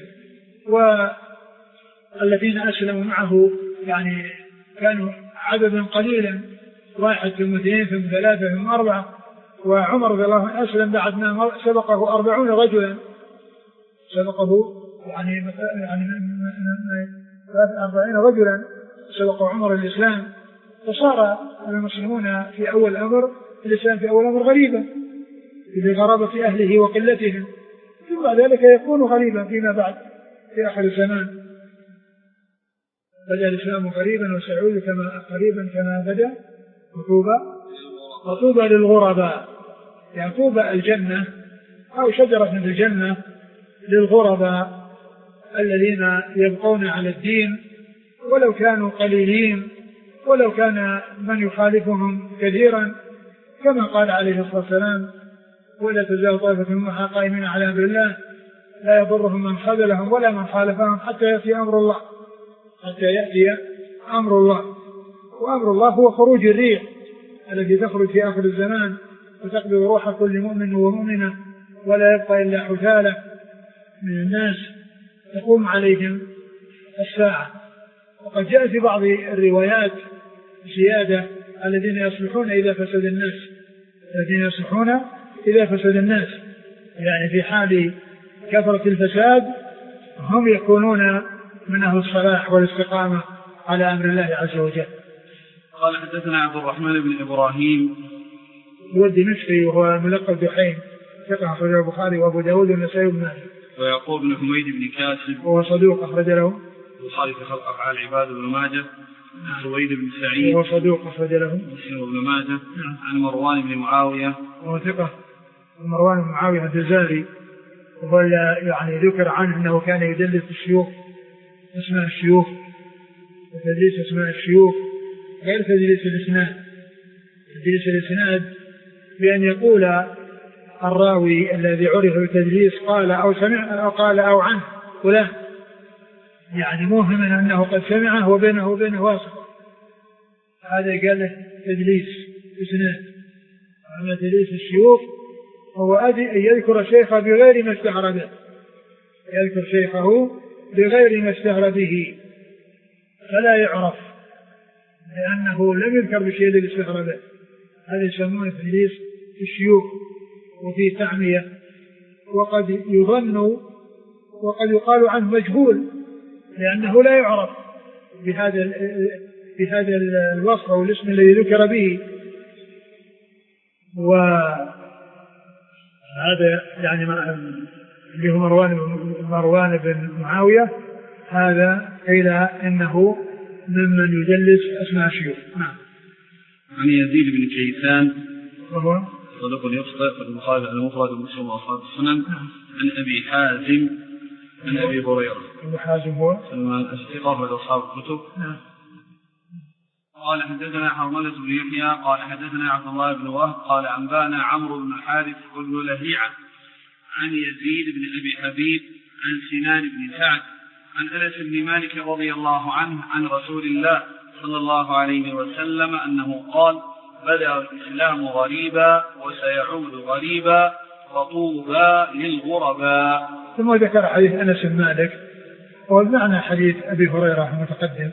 والذين أسلموا معه يعني كانوا عددا قليلا، واحد ثم اثنين ثم ثلاثة ثم أربعة، وعمر رضي الله عنه أسلم بعد ما سبقه أربعون رجلا سبقه يعني يعني أربعين رجلا سبقوا عمر الإسلام، فصار المسلمون في أول الأمر الإسلام في أول الأمر غريبا بغرابة أهله وقلتهم، ثم ذلك يكون غريبا فيما بعد في آخر الزمان. بدأ الإسلام غريبا وسيعود كما قريبا كما بدأ وطوبى وطوبى للغرباء، يعني طوبى الجنة أو شجرة من الجنة للغرباء الذين يبقون على الدين ولو كانوا قليلين ولو كان من يخالفهم كثيرا، كما قال عليه الصلاة والسلام: ولا تزال طائفة منهم قائمين على أمر الله لا يضرهم من خذلهم ولا من خالفهم حتى يأتي أمر الله حتى يأتي أمر الله. وأمر الله هو خروج الريح التي تخرج في آخر الزمان وتقبض روح كل مؤمن ومؤمنة ولا يبقى إلا حثالة، من الناس تقوم عليهم الساعة. وقد جاء في بعض الروايات زيادة الذين يصلحون إذا فسد الناس، الذين يصلحون إذا فسد الناس، يعني في حال كثرة الفساد هم يكونون من أهل الصلاح والاستقامة على أمر الله عز وجل. قال حدثنا عبد الرحمن بن إبراهيم هو الدمشقي وهو ملقب دحيم، ثقة أخرج له البخاري وأبو داود والنسائي وابن ماجه. ويعقوب بن حميد بن كاسب وهو صدوق أخرج له البخاري في خلق أفعال العباد وابن ماجه. سويد بن سعيد وهو صدوق أخرج له مسلم وابن ماجه. عن مروان بن معاوية وهو ثقة. مروان بن معاوية الجزاري، وهو يعني ذكر عنه أنه كان يدلس الشيوخ اسماء الشيوخ، وتدليس اسماء الشيوخ غير تدليس الإسناد. تدليس الإسناد بأن يقول الراوي الذي عرف بالتدليس قال أو سمع أو قال أو عنه ولا، يعني موهما أنه قد سمعه وبينه وبينه واسطة، هذا قال له تدليس إسناد. أما تدليس الشيوخ هو أن يذكر شيخه بغير ما اشتهر به، يذكر شيخه بغير ما اشتهر به فلا يعرف، لأنه لم يذكر بشيء الذي اشتهر به. هذا يسمونه تدليس الشيوخ وفي تعمية، وقد يظن وقد يقال عنه مجهول لأنه لا يعرف بهذا بهذا الوصف أو الاسم الذي ذكر به. وهذا يعني اللي هو مروان مروان بن معاوية، هذا قيل إنه ممن يدلس أسماء الشيوخ. نعم. عن يزيد بن كيسان وهو صدوق يخطئ في البخاري المفرد ومسلم وأصحاب السنن. عن أبي حازم عن أبي هريرة. أبو حازم هو سلمان الثقة من أصحاب الكتب. نعم. قال حدثنا حرملة بن يحيى قال حدثنا عبد الله بن وهب قال أنبانا عمرو بن الحارث بن لهيعة عن يزيد بن أبي حبيب عن سنان بن سعد عن أنس بن مالك رضي الله عنه عن رسول الله صلى الله عليه وسلم أنه قال: بدأ الإسلام غريبا وسيعود غريبا فطوبى للغرباء. ثم ذكر حديث أنس بن مالك والمعنى حديث أبي هريرة المتقدم.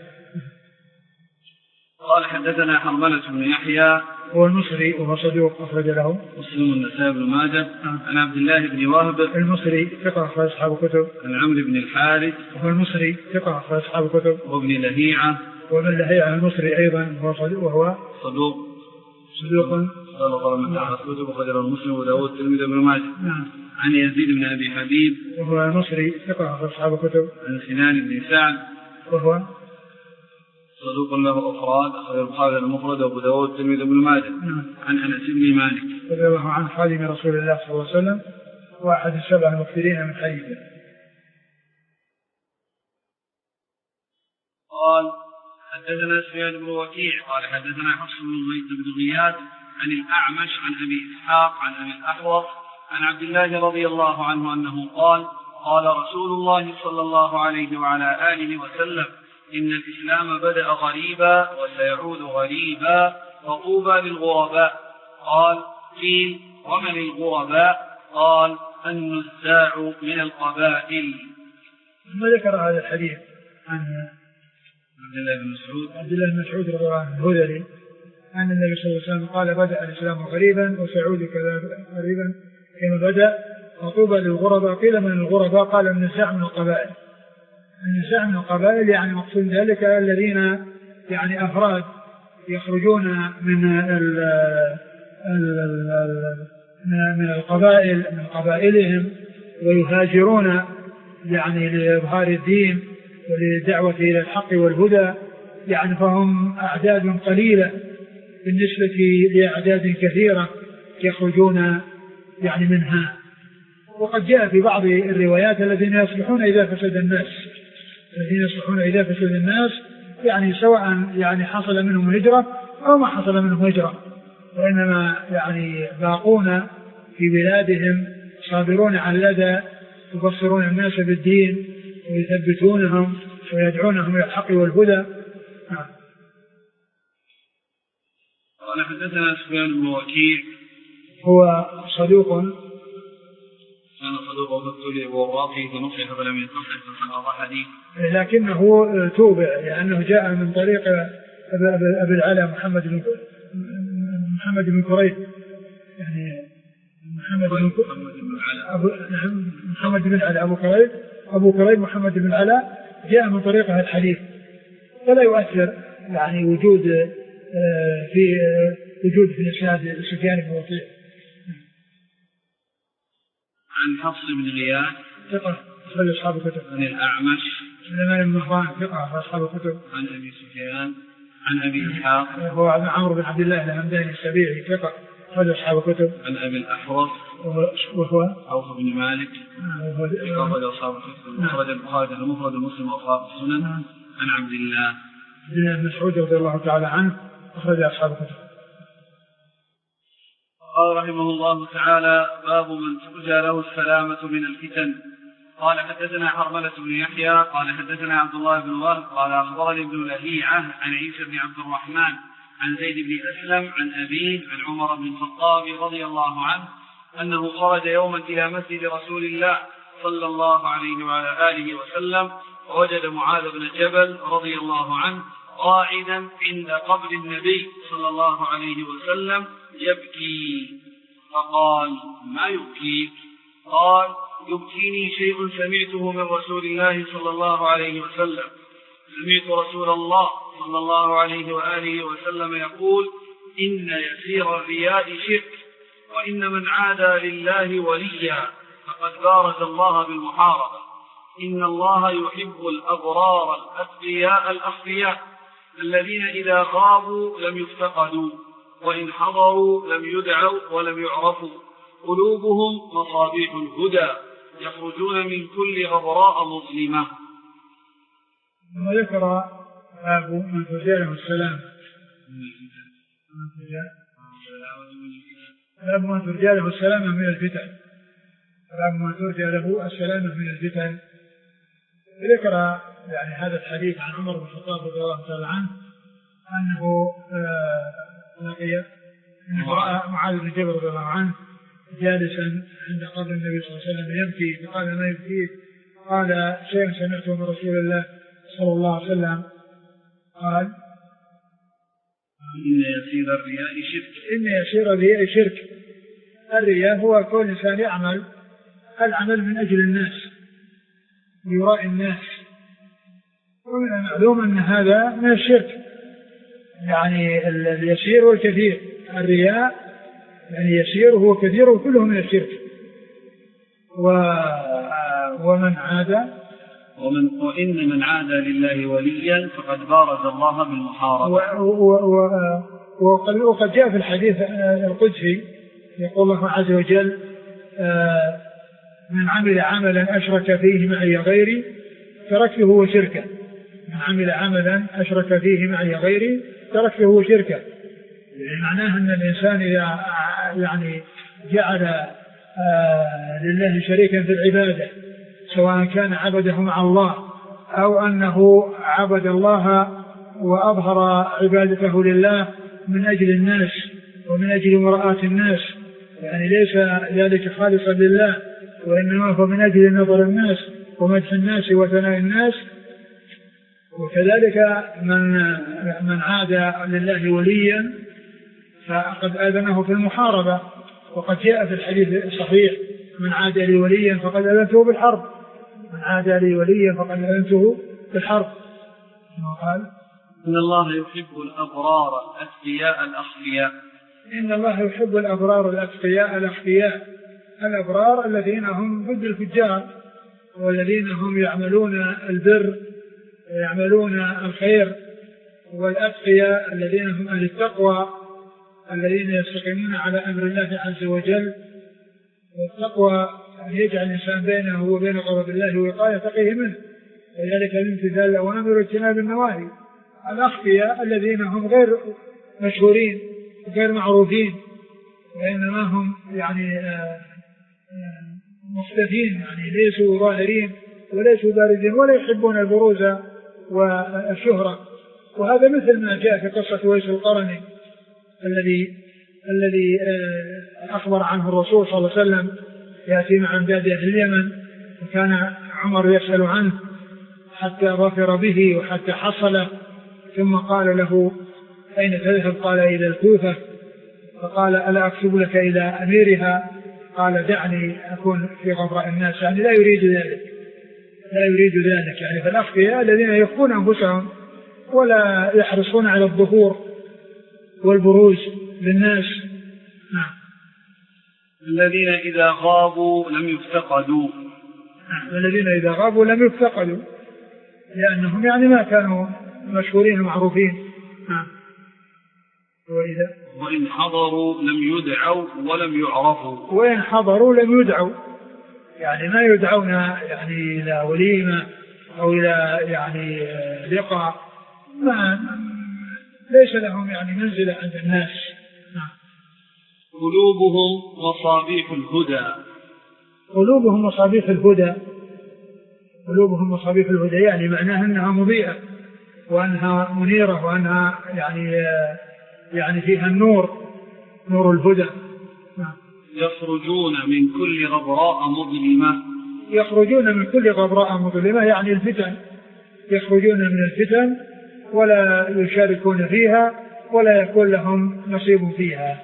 قال حدثنا حرملة بن يحيى هو المصري وهو صدوق أخرج له مسلم والنسائي بن ماجه. عن عبد الله بن وهب المصري ثقة أخرج أصحاب الكتب. عن عمرو بن الحارث وهو المصري ثقة أخرج أصحاب الكتب. وابن لهيعة وابن لهيعة المصري أيضا وهو صدوق وهو صدوق صدوق صدوق من أصحاب الكتب وخرج مسلم وداود الترمذي بن ماجه. نعم. عن يزيد بن أبي حبيب وهو المصري ثقة أخرج أصحاب الكتب. عن سنان بن سعد وهو صدوق له أفراد أخرج البخاري المفرد وأبو داود الترمذي بن ماجه. عن أنس بن مالك رضي الله عنه خادم رسول الله صلى الله عليه وسلم واحد السبع المكثرين من حديثه. قال حدثنا سفيان بن وكيع قال حدثنا حفص بن غياث عن الأعمش عن أبي إسحاق عن أبي الأحوص عن عبد الله رضي الله عنه أنه قال: قال رسول الله صلى الله عليه وعلى آله وسلم: إن الإسلام بدأ غريبا وسيعود غريبا فطوبى للغرباء. قال: قيل: ومن الغرباء؟ قال: النزاع من القبائل. ثم ذكر هذا الحديث عن عبد الله بن مسعود عبد الله بن مسعود رضي الله عنه الهذلي أن النبي صلى الله عليه وسلم قال: بدأ الإسلام غريبا وسيعود كذا غريبا كما بدأ فطوبى للغرباء. قيل: من الغرباء؟ قال: النزاع من القبائل. النزاع من القبائل يعني مقصود ذلك الذين يعني أفراد يخرجون من ال ال من القبائل من قبائلهم ويهاجرون يعني لإظهار الدين وللدعوة إلى الحق والهدى، يعني فهم أعداد قليلة بالنسبة لأعداد كثيرة يخرجون يعني منها. وقد جاء في بعض الروايات الذين يصلحون إذا فسد الناس الذين يصلحون إذا فسد الناس يعني سواء يعني حصل منهم هجرة أو ما حصل منهم هجرة، وإنما يعني باقون في بلادهم صابرون على الأذى يبصرون الناس بالدين ويثبتونهم ويدعونهم إلى الحق والهدى. قال حدثنا سفيان بن وكيع هو صدوق كان صدوق فابتلي بوراقه فنصح فلم ينتصح فسقط حديث. لكنه توبع لأنه جاء من طريق أبي العلا محمد بن محمد بن كريب يعني محمد بن أبو محمد بن علاء أبو كريب أبو كريب محمد بن علاء جاء من طريقه الحديث، فلا يؤثر يعني وجود في وجود في الإسناد سفيان بن وكيع. عن حفص بن غياث ثقة أخرج أصحاب الكتب. عن الأعمش سليمان بن مهران ثقة أخرج أصحاب الكتب. عن أبي سفيان عن أبي إسحاق هو عمرو بن عبد الله الهمداني السبيعي ثقة أخرج أصحاب الكتب. عن أبي الأحوص وهو عوف بن مالك أخرج أصحاب الكتب. أخرج البخاري المفرد ومسلم وأصحاب السنن. عن عبد الله بن مسعود رضي الله تعالى عنه أخرج أصحاب الكتب. قال رحمه الله تعالى: باب من ترجى له السلامة من الفتن. قال حدثنا حرملة بن يحيى قال حدثنا عبد الله بن وهب قال أخبرني ابن لهيعة عن عيسى بن عبد الرحمن عن زيد بن أسلم عن أبيه عن عمر بن الخطاب رضي الله عنه أنه خرج يوما إلى مسجد رسول الله صلى الله عليه وعلى آله وسلم ووجد معاذ بن جبل رضي الله عنه قاعدا عند قبر النبي صلى الله عليه وسلم يبكي، فقال: ما يبكيك؟ قال: يبكيني شيء سمعته من رسول الله صلى الله عليه وسلم. سمعت رسول الله صلى الله عليه وآله وسلم يقول: إن يسير الرياء شرك، وإن من عادى لله وليا فقد بارز الله بالمحاربة. إن الله يحب الأبرار الأتقياء الأخفياء الذين إذا خابوا لم يفتقدوا، وإن حضروا لم يدعوا ولم يعرفوا، قلوبهم مصابيح الهدى يخرجون من كل غبراء مظلمة. ثم ذكر باب من ترجى له السلام باب من ترجى له السلامة من الفتن باب من ترجى له السلامة من الفتن. ذكر يعني هذا الحديث عن عمر بن الخطاب رضي الله تعالى عنه أنه لقي رأى معاذ بن جبل رضي الله عنه جالسا عند قبر النبي صلى الله عليه وسلم يبكي، فقال: ما يبكيك؟ قال: شيء سمعته من رسول الله صلى الله عليه وسلم. قال: إن يسير الرياء شرك. إن يسير الرياء شرك. الرياء هو كل إنسان يعمل العمل من أجل الناس ليراء الناس، ومن المعلوم أن هذا من الشرك، يعني اليسير والكثير. الرياء يعني يسير هو كثير وكله من الشرك. و... ومن عاد ومن وإن من عاد لله وليا فقد بارز الله بالمحاربة. و... و... و... وقد... وقد جاء في الحديث القدسي يقول الله عز وجل: من عمل عملا أشرك فيه معي غيري تركته وشركه. من عمل عملا أشرك فيه معي غيري تركته وشركه. يعني معناه أن الإنسان إذا يعني جعل آه لله شريكا في العبادة، سواء كان عبده مع الله أو أنه عبد الله وأظهر عبادته لله من أجل الناس ومن أجل مراءة الناس، يعني ليس ذلك خالصا لله وإنما هو من أجل نظر الناس ومدح الناس وثناء الناس. وكذلك من من عاد لله وليا فقد آذنه في المحاربة، وقد جاء في الحديث الصحيح: من عاد لي وليا فقد آذنته بالحرب. من عاد لي وليا فقد آذنته بالحرب. قال: إن الله يحب الأبرار الأتقياء الأخفياء. إن الله يحب الأبرار الأتقياء الأخفياء. الأبرار الذين هم ضد الفجار، والذين هم يعملون البر ويعملون الخير، والأتقياء الذين هم أهل التقوى الذين يستقيمون على أمر الله عز وجل. والتقوى أن يجعل الإنسان بينه وبين غضب الله وقاية تقيه منه، وذلك الامتثال الأوامر واجتناب النواهي. الأخفياء الذين هم غير مشهورين وغير معروفين، وإنما هم يعني مختفين، يعني ليسوا ظاهرين وليسوا بارزين ولا يحبون البروز والشهرة. وهذا مثل ما جاء في قصة ويس القرني الذي الذي أخبر عنه الرسول صلى الله عليه وسلم يأتي مع أمداد أهل اليمن، وكان عمر يسأل عنه حتى ظفر به وحتى حصل، ثم قال له أين تذهب؟ قال إلى الكوفة. فقال ألا أكتب لك إلى أميرها؟ قال دعني أكون في غبراء الناس، يعني لا يريد ذلك، لا يريد ذلك يعني. فالأخفياء الذين يخفون أنفسهم ولا يحرصون على الظهور والبروز للناس. نعم. الذين إذا غابوا لم يفتقدوا. نعم. الذين إذا غابوا لم يفتقدوا، لأنهم يعني ما كانوا مشهورين ومعروفين. نعم. وإذا وإن حضروا لم يدعوا ولم يعرفوا. وإن حضروا لم يدعوا، يعني ما يدعون يعني إلى وليمة أو إلى يعني لقاء، ما ليس لهم يعني منزلة عند الناس. نعم. قلوبهم مصابيح الهدى. قلوبهم مصابيح الهدى. قلوبهم مصابيح الهدى يعني معناها أنها مضيئة وأنها منيرة وأنها يعني يعني فيها النور، نور الهدى. نعم. يخرجون من كل غبراء مظلمة. يخرجون من كل غبراء مظلمة يعني الفتن، يخرجون من الفتن ولا يشاركون فيها ولا يكون لهم نصيب فيها.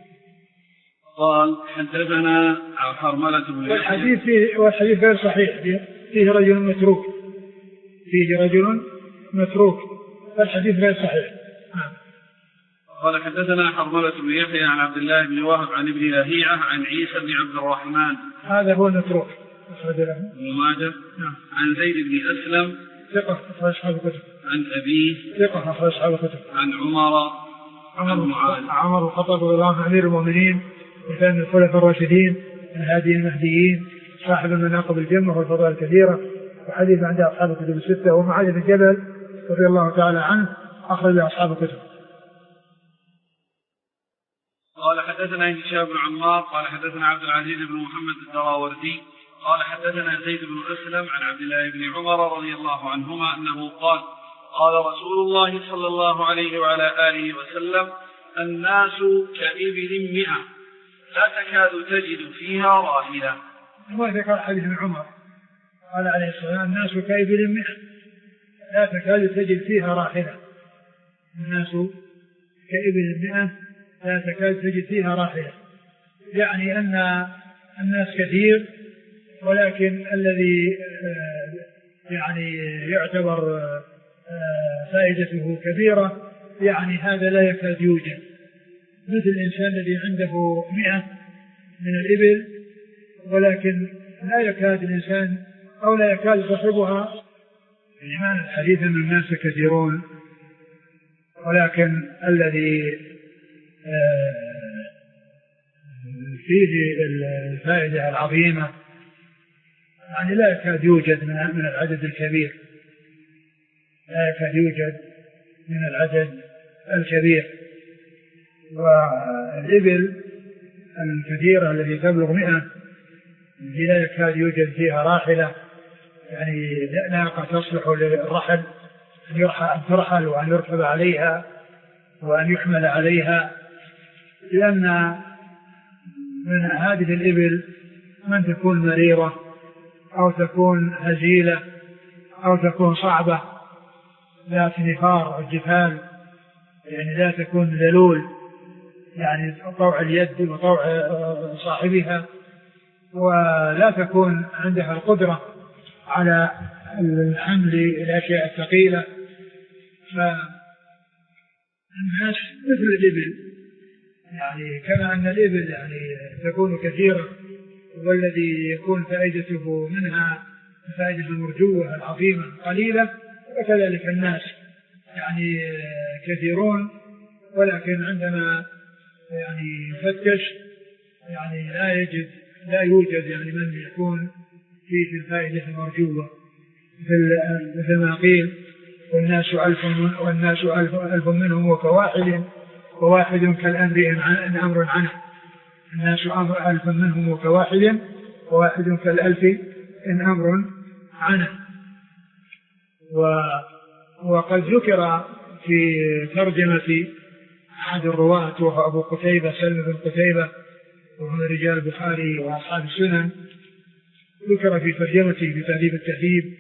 قال حدثنا حرملة بن يحيى. والحديث فيه والحديث غير صحيح، فيه رجل متروك، فيه رجل متروك، فالحديث غير صحيح. نعم. قال حدثنا حرملة بن يحيى عن عبد الله بن وهب عن ابن لهيعة عن عيسى بن عبد الرحمن. هذا هو المتروك. ابن ماجه. نعم. عن زيد بن أسلم ثقة أخرج أصحاب الكتب. عن أبيه ثقة أخرج أصحاب الكتب. عن عمر عمر عمر الخطاب رضي الله عنه أمير المؤمنين وكان من الخلفاء الراشدين الهادي المهديين صاحب المناقب الجمة والفضائل الكثيرة، وحديث عند أصحاب الكتب الستة. ومعاذ بن جبل رضي الله تعالى عنه أخرج أصحاب الكتب. قال حدثنا هشام بن عمار قال حدثنا عبد العزيز بن محمد الدراوردي قال حدثنا زيد بن أسلم عن عبد الله بن عمر رضي الله عنهما أنه قال قال رسول الله صلى الله عليه وعلى آله وسلم الناس كإبل مئة لا تكاد تجد فيها راحلة. وهذا قال حديث ابن عمر قال عليه الصلاة والسلام الناس كإبل مئة لا تكاد تجد فيها راحلة. الناس كإبل مئة لا تكاد تجد فيها راحلة، يعني أن الناس كثير ولكن الذي يعني يعتبر فائدته كبيرة يعني هذا لا يكاد يوجد، مثل الإنسان الذي عنده مئة من الإبل ولكن لا يكاد الإنسان أو لا يكاد صاحبها. يعني الحديث أن الناس كثيرون ولكن الذي فيه الفائدة العظيمة يعني لا يكاد يوجد من العدد الكبير، لا يكاد يوجد من العدد الكبير. والإبل الكثيرة التي تبلغ مئة لا يكاد يوجد فيها راحلة، يعني ناقة تصلح للرحل أن ترحل وأن يركب عليها وأن يحمل عليها، لأن من هذه الإبل من تكون مريرة أو تكون هزيلة أو تكون صعبة ذات نفار أو جفال، يعني لا تكون ذلول يعني طوع اليد وطوع صاحبها، ولا تكون عندها القدرة على الحمل الأشياء الثقيلة. فالناس مثل الإبل، يعني كما أن الإبل يعني تكون كثيرة والذي يكون فائدته منها فائدة المرجوة العظيمة قليلة، وكذلك الناس يعني كثيرون ولكن عندما يعني يفتش يعني لا يجد لا يوجد يعني من يكون فيه الفائدة المرجوة، مثل ما قيل والناس ألف والناس ألف, ألف منهم وكواحد وواحد كالأمر إن أمر عنه. الناس ألف منهم وكواحد وواحد كالألف إن أمر عنه. وقد ذكر في ترجمة أحد الرواة وهو أبو قتيبة سلم بن قتيبة وهو رجال البخاري وأصحاب السنن. ذكر في ترجمته في تهذيب التهذيب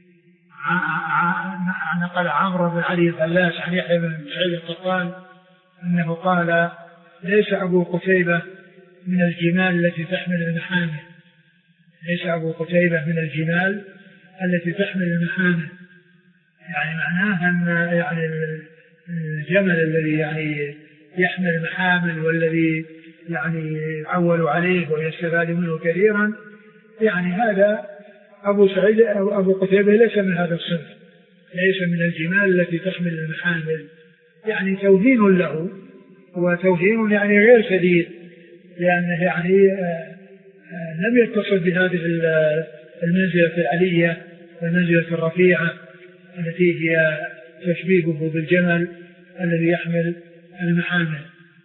نقل عمرو بن علي الفلاس عن يحيى بن سعيد القطان أنه قال: ليس أبو قتيبة من الجمال التي تحمل المحامل، ليس أبو قتيبة من الجمال التي تحمل المحامل. يعني معناها أن يعني الجمل الذي يعني يحمل المحامل والذي يعني يعول عليه ويستفاد منه كثيرا، يعني هذا أبو سعيد أو أبو قتيبة ليس من هذا الصنف، ليس من الجمال التي تحمل المحامل. يعني توهين له، وتوهين يعني غير شديد، لأنه يعني لم يتصل بهذه المنزلة العلية والمنزلة الرفيعة التي هي تشبيهه بالجمل الذي يحمل المحامل.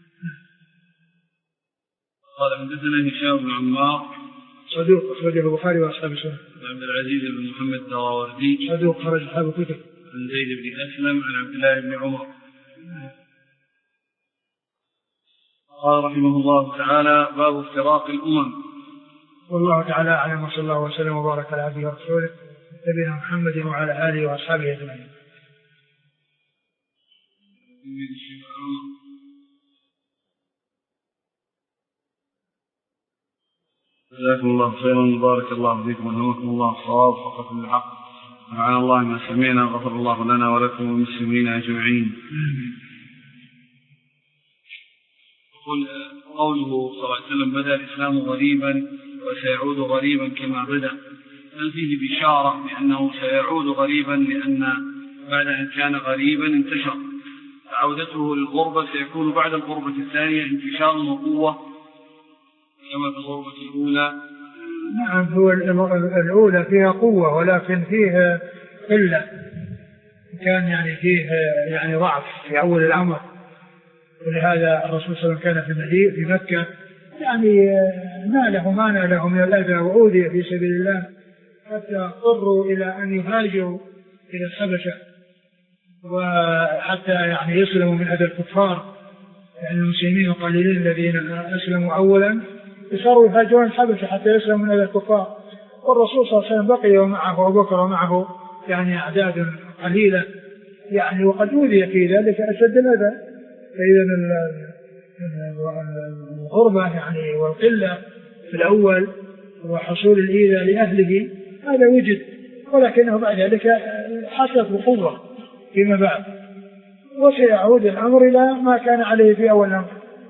قال: حدثنا هشام بن عمار صدوق أخرجه البخاري وأصحاب السنن. عبد العزيز بن محمد الدراوردي صدوق خرج أصحاب الكتب. عن زيد بن أسلم عن عبد الله بن عمر. قال رحمه الله تعالى: باب افتراق الأمم. والله تعالى أعلم، وصلى الله وسلم وبارك على عبده ورسوله نبينا محمد وعلى آله وأصحابه أجمعين. جزاكم الله خيرا، بارك الله فيكم ونهمكم الله الصواب وقف الحق. سبحان الله ما سمعنا، غفر الله لنا ولكم والمسلمين أجمعين. يقول: قوله صلى الله عليه وسلم: بدأ الإسلام غريبا وسيعود غريبا كما بدأ، هل فيه بشارة بأنه سيعود غريبا لأن بعد أن كان غريبا انتشر، عودته للغربة سيكون بعد الغربة الثانية انتشار وقوة كما في الغربة الأولى؟ نعم، هو الأولى فيها قوة ولكن فيه قلة، كان يعني فيه يعني ضعف في أول الأمر، ولهذا الرسول صلى الله عليه وسلم كان في المدينة في مكة يعني ناله ما ناله من الأذى وأوذي في سبيل الله حتى اضطروا إلى أن يهاجروا إلى الحبشة، وحتى يعني يسلموا من أذى الكفار. يعني المسلمين القليلين الذين أسلموا أولا يصاروا يهاجرون الحبشة حتى يسلموا من أذى الكفار، والرسول صلى الله عليه وسلم بقي ومعه أبو بكر ومعه يعني أعداد قليلة يعني، وقد أوذي في ذلك أشد الأذى. فإذا الغربة يعني والقلة في الأول وحصول الإيذاء لأهله هذا وجد، ولكنه بعد ذلك حصلت بقوة فيما بعد، وسيعود الأمر إلى ما كان عليه في أول الأمر.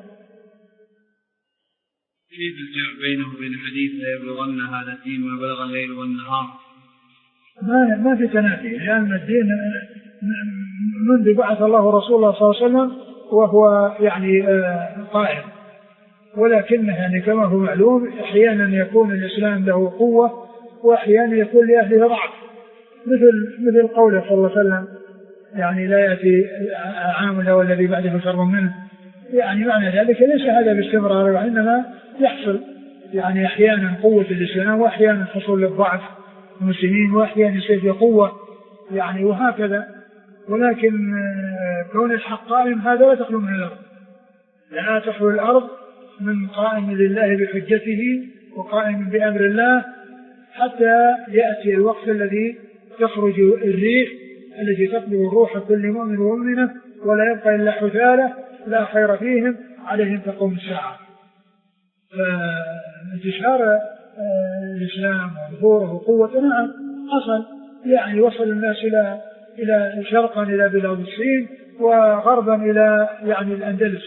كيف الجمع بينه وبين حديث لا يبلغن هذا الدين ما بلغ الليل والنهار؟ ما ما في تنافي، لأن الدين منذ بعث الله رسول الله صلى الله عليه وسلم وهو يعني قائم، ولكنه يعني كما هو معلوم أحيانا يكون الإسلام له قوة وأحيانا يكون لأهله ضعف، مثل مثل قوله صلى الله عليه وسلم يعني لا يأتي عام له والذي بعده شر منه. يعني معنى ذلك ليس هذا باستمرار، وإنما يحصل يعني أحيانا قوة الإسلام وأحيانا حصول للضعف المسلمين وأحيانا يصير قوة يعني، وهكذا. ولكن كون الحق قائم هذا لا تخلو من الأرض، لا تخلو الأرض من قائم لله بحجته وقائم بأمر الله حتى يأتي الوقت الذي تخرج الريح التي تقبض الروح كل مؤمن ومؤمنة ولا يبقى إلا حثالة لا خير فيهم عليهم تقوم الساعة. فانتشار الإسلام وظهوره وقوة نعم حصل، يعني وصل الناس إلى إلى شرقا إلى بلاد الصين وغربا إلى يعني الأندلس.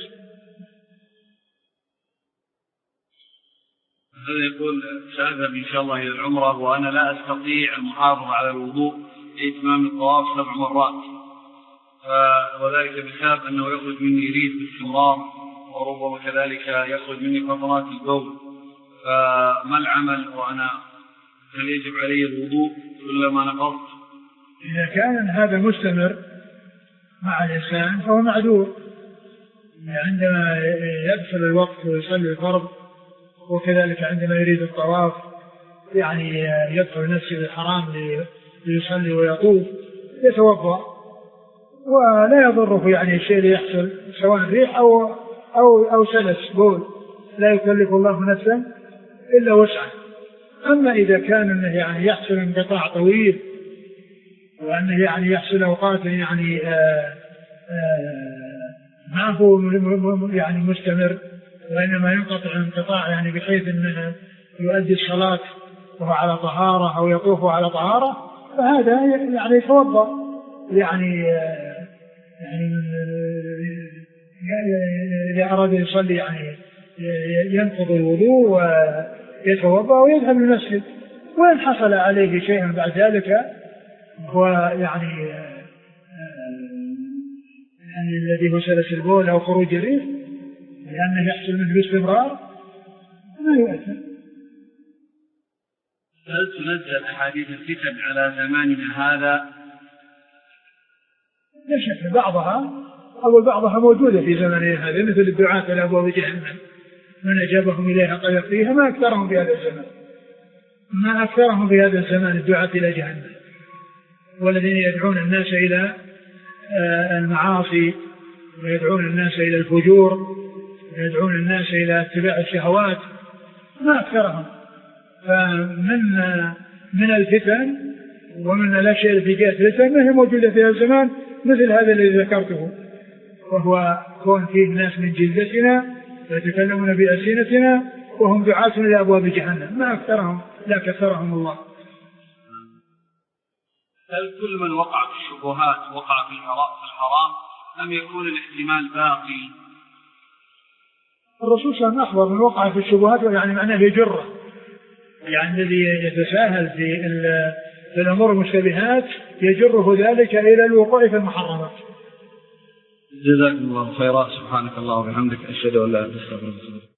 هذا يقول: سأذهب إن شاء الله إلى العمرة وأنا لا أستطيع المحافظة على الوضوء لإتمام الطواف سبع مرات، وذلك بسبب أنه يخرج مني ريح باستمرار وربما كذلك يخرج مني قطرات البول، فما العمل وأنا هل يجب علي الوضوء كلما نقضت؟ إذا كان هذا مستمر مع الإنسان فهو معذور، عندما يدخل الوقت ويصلي الفرض وكذلك عندما يريد الطواف يعني يدخل المسجد الحرام ليصلي ويطوف يتوضأ ولا يضره يعني الشيء اللي يحصل سواء ريح أو أو أو سلس بول، لا يكلف الله نفسا إلا وسعها. أما إذا كان أنه يعني يحصل انقطاع طويل وأنه يعني يحصل أوقات يعني آآ آآ ما هو يعني مستمر وإنما ينقطع انقطاع يعني بحيث أنه يؤدي الصلاة وهو على طهارة أو يطوف على طهارة، فهذا يعني يتوضأ يعني يعني إذا أراد يصلي يعني ينقض الوضوء ويتوضأ ويذهب للمسجد. وإن حصل عليه شيء بعد ذلك هو يعني يعني الذي هو سلس البول أو خروج الريح لأنه يحصل منه باستمرار ما يؤثر. هل تنزل أحاديث الفتن على زماننا هذا؟ لا شك بعضها أو بعضها موجودة في زماننا هذا، مثل الدعاة إلى أبواب جهنم من أجابهم إليها قذف فيها، ما أكثرهم في هذا الزمان ما أكثرهم في هذا الزمان الدعاة إلى جهنم، والذين يدعون الناس إلى المعاصي ويدعون الناس إلى الفجور ويدعون الناس إلى اتباع الشهوات ما أكثرهم. فمن من الفتن ومن الأشياء التي جاءت الفتن ما هي موجودة في الزمان مثل هذا الذي ذكرته، وهو كون فيه ناس من جلدتنا يتكلمون بألسنتنا وهم دعاة إلى أبواب جهنم، ما أكثرهم لا كثرهم الله. هل كل من وقع في الشبهات وقع في الحرام أم يكون الاحتمال باقي؟ الرسول صلى الله عليه وسلم أخبر من وقع في الشبهات يعني معناه يجره، يعني الذي يتساهل في, في الأمور المشتبهات يجره ذلك إلى الوقوع في المحرمات. جزاكم الله خيرا. سبحانك الله وبحمدك أشهد أن لا إله إلا أنت أستغفرك.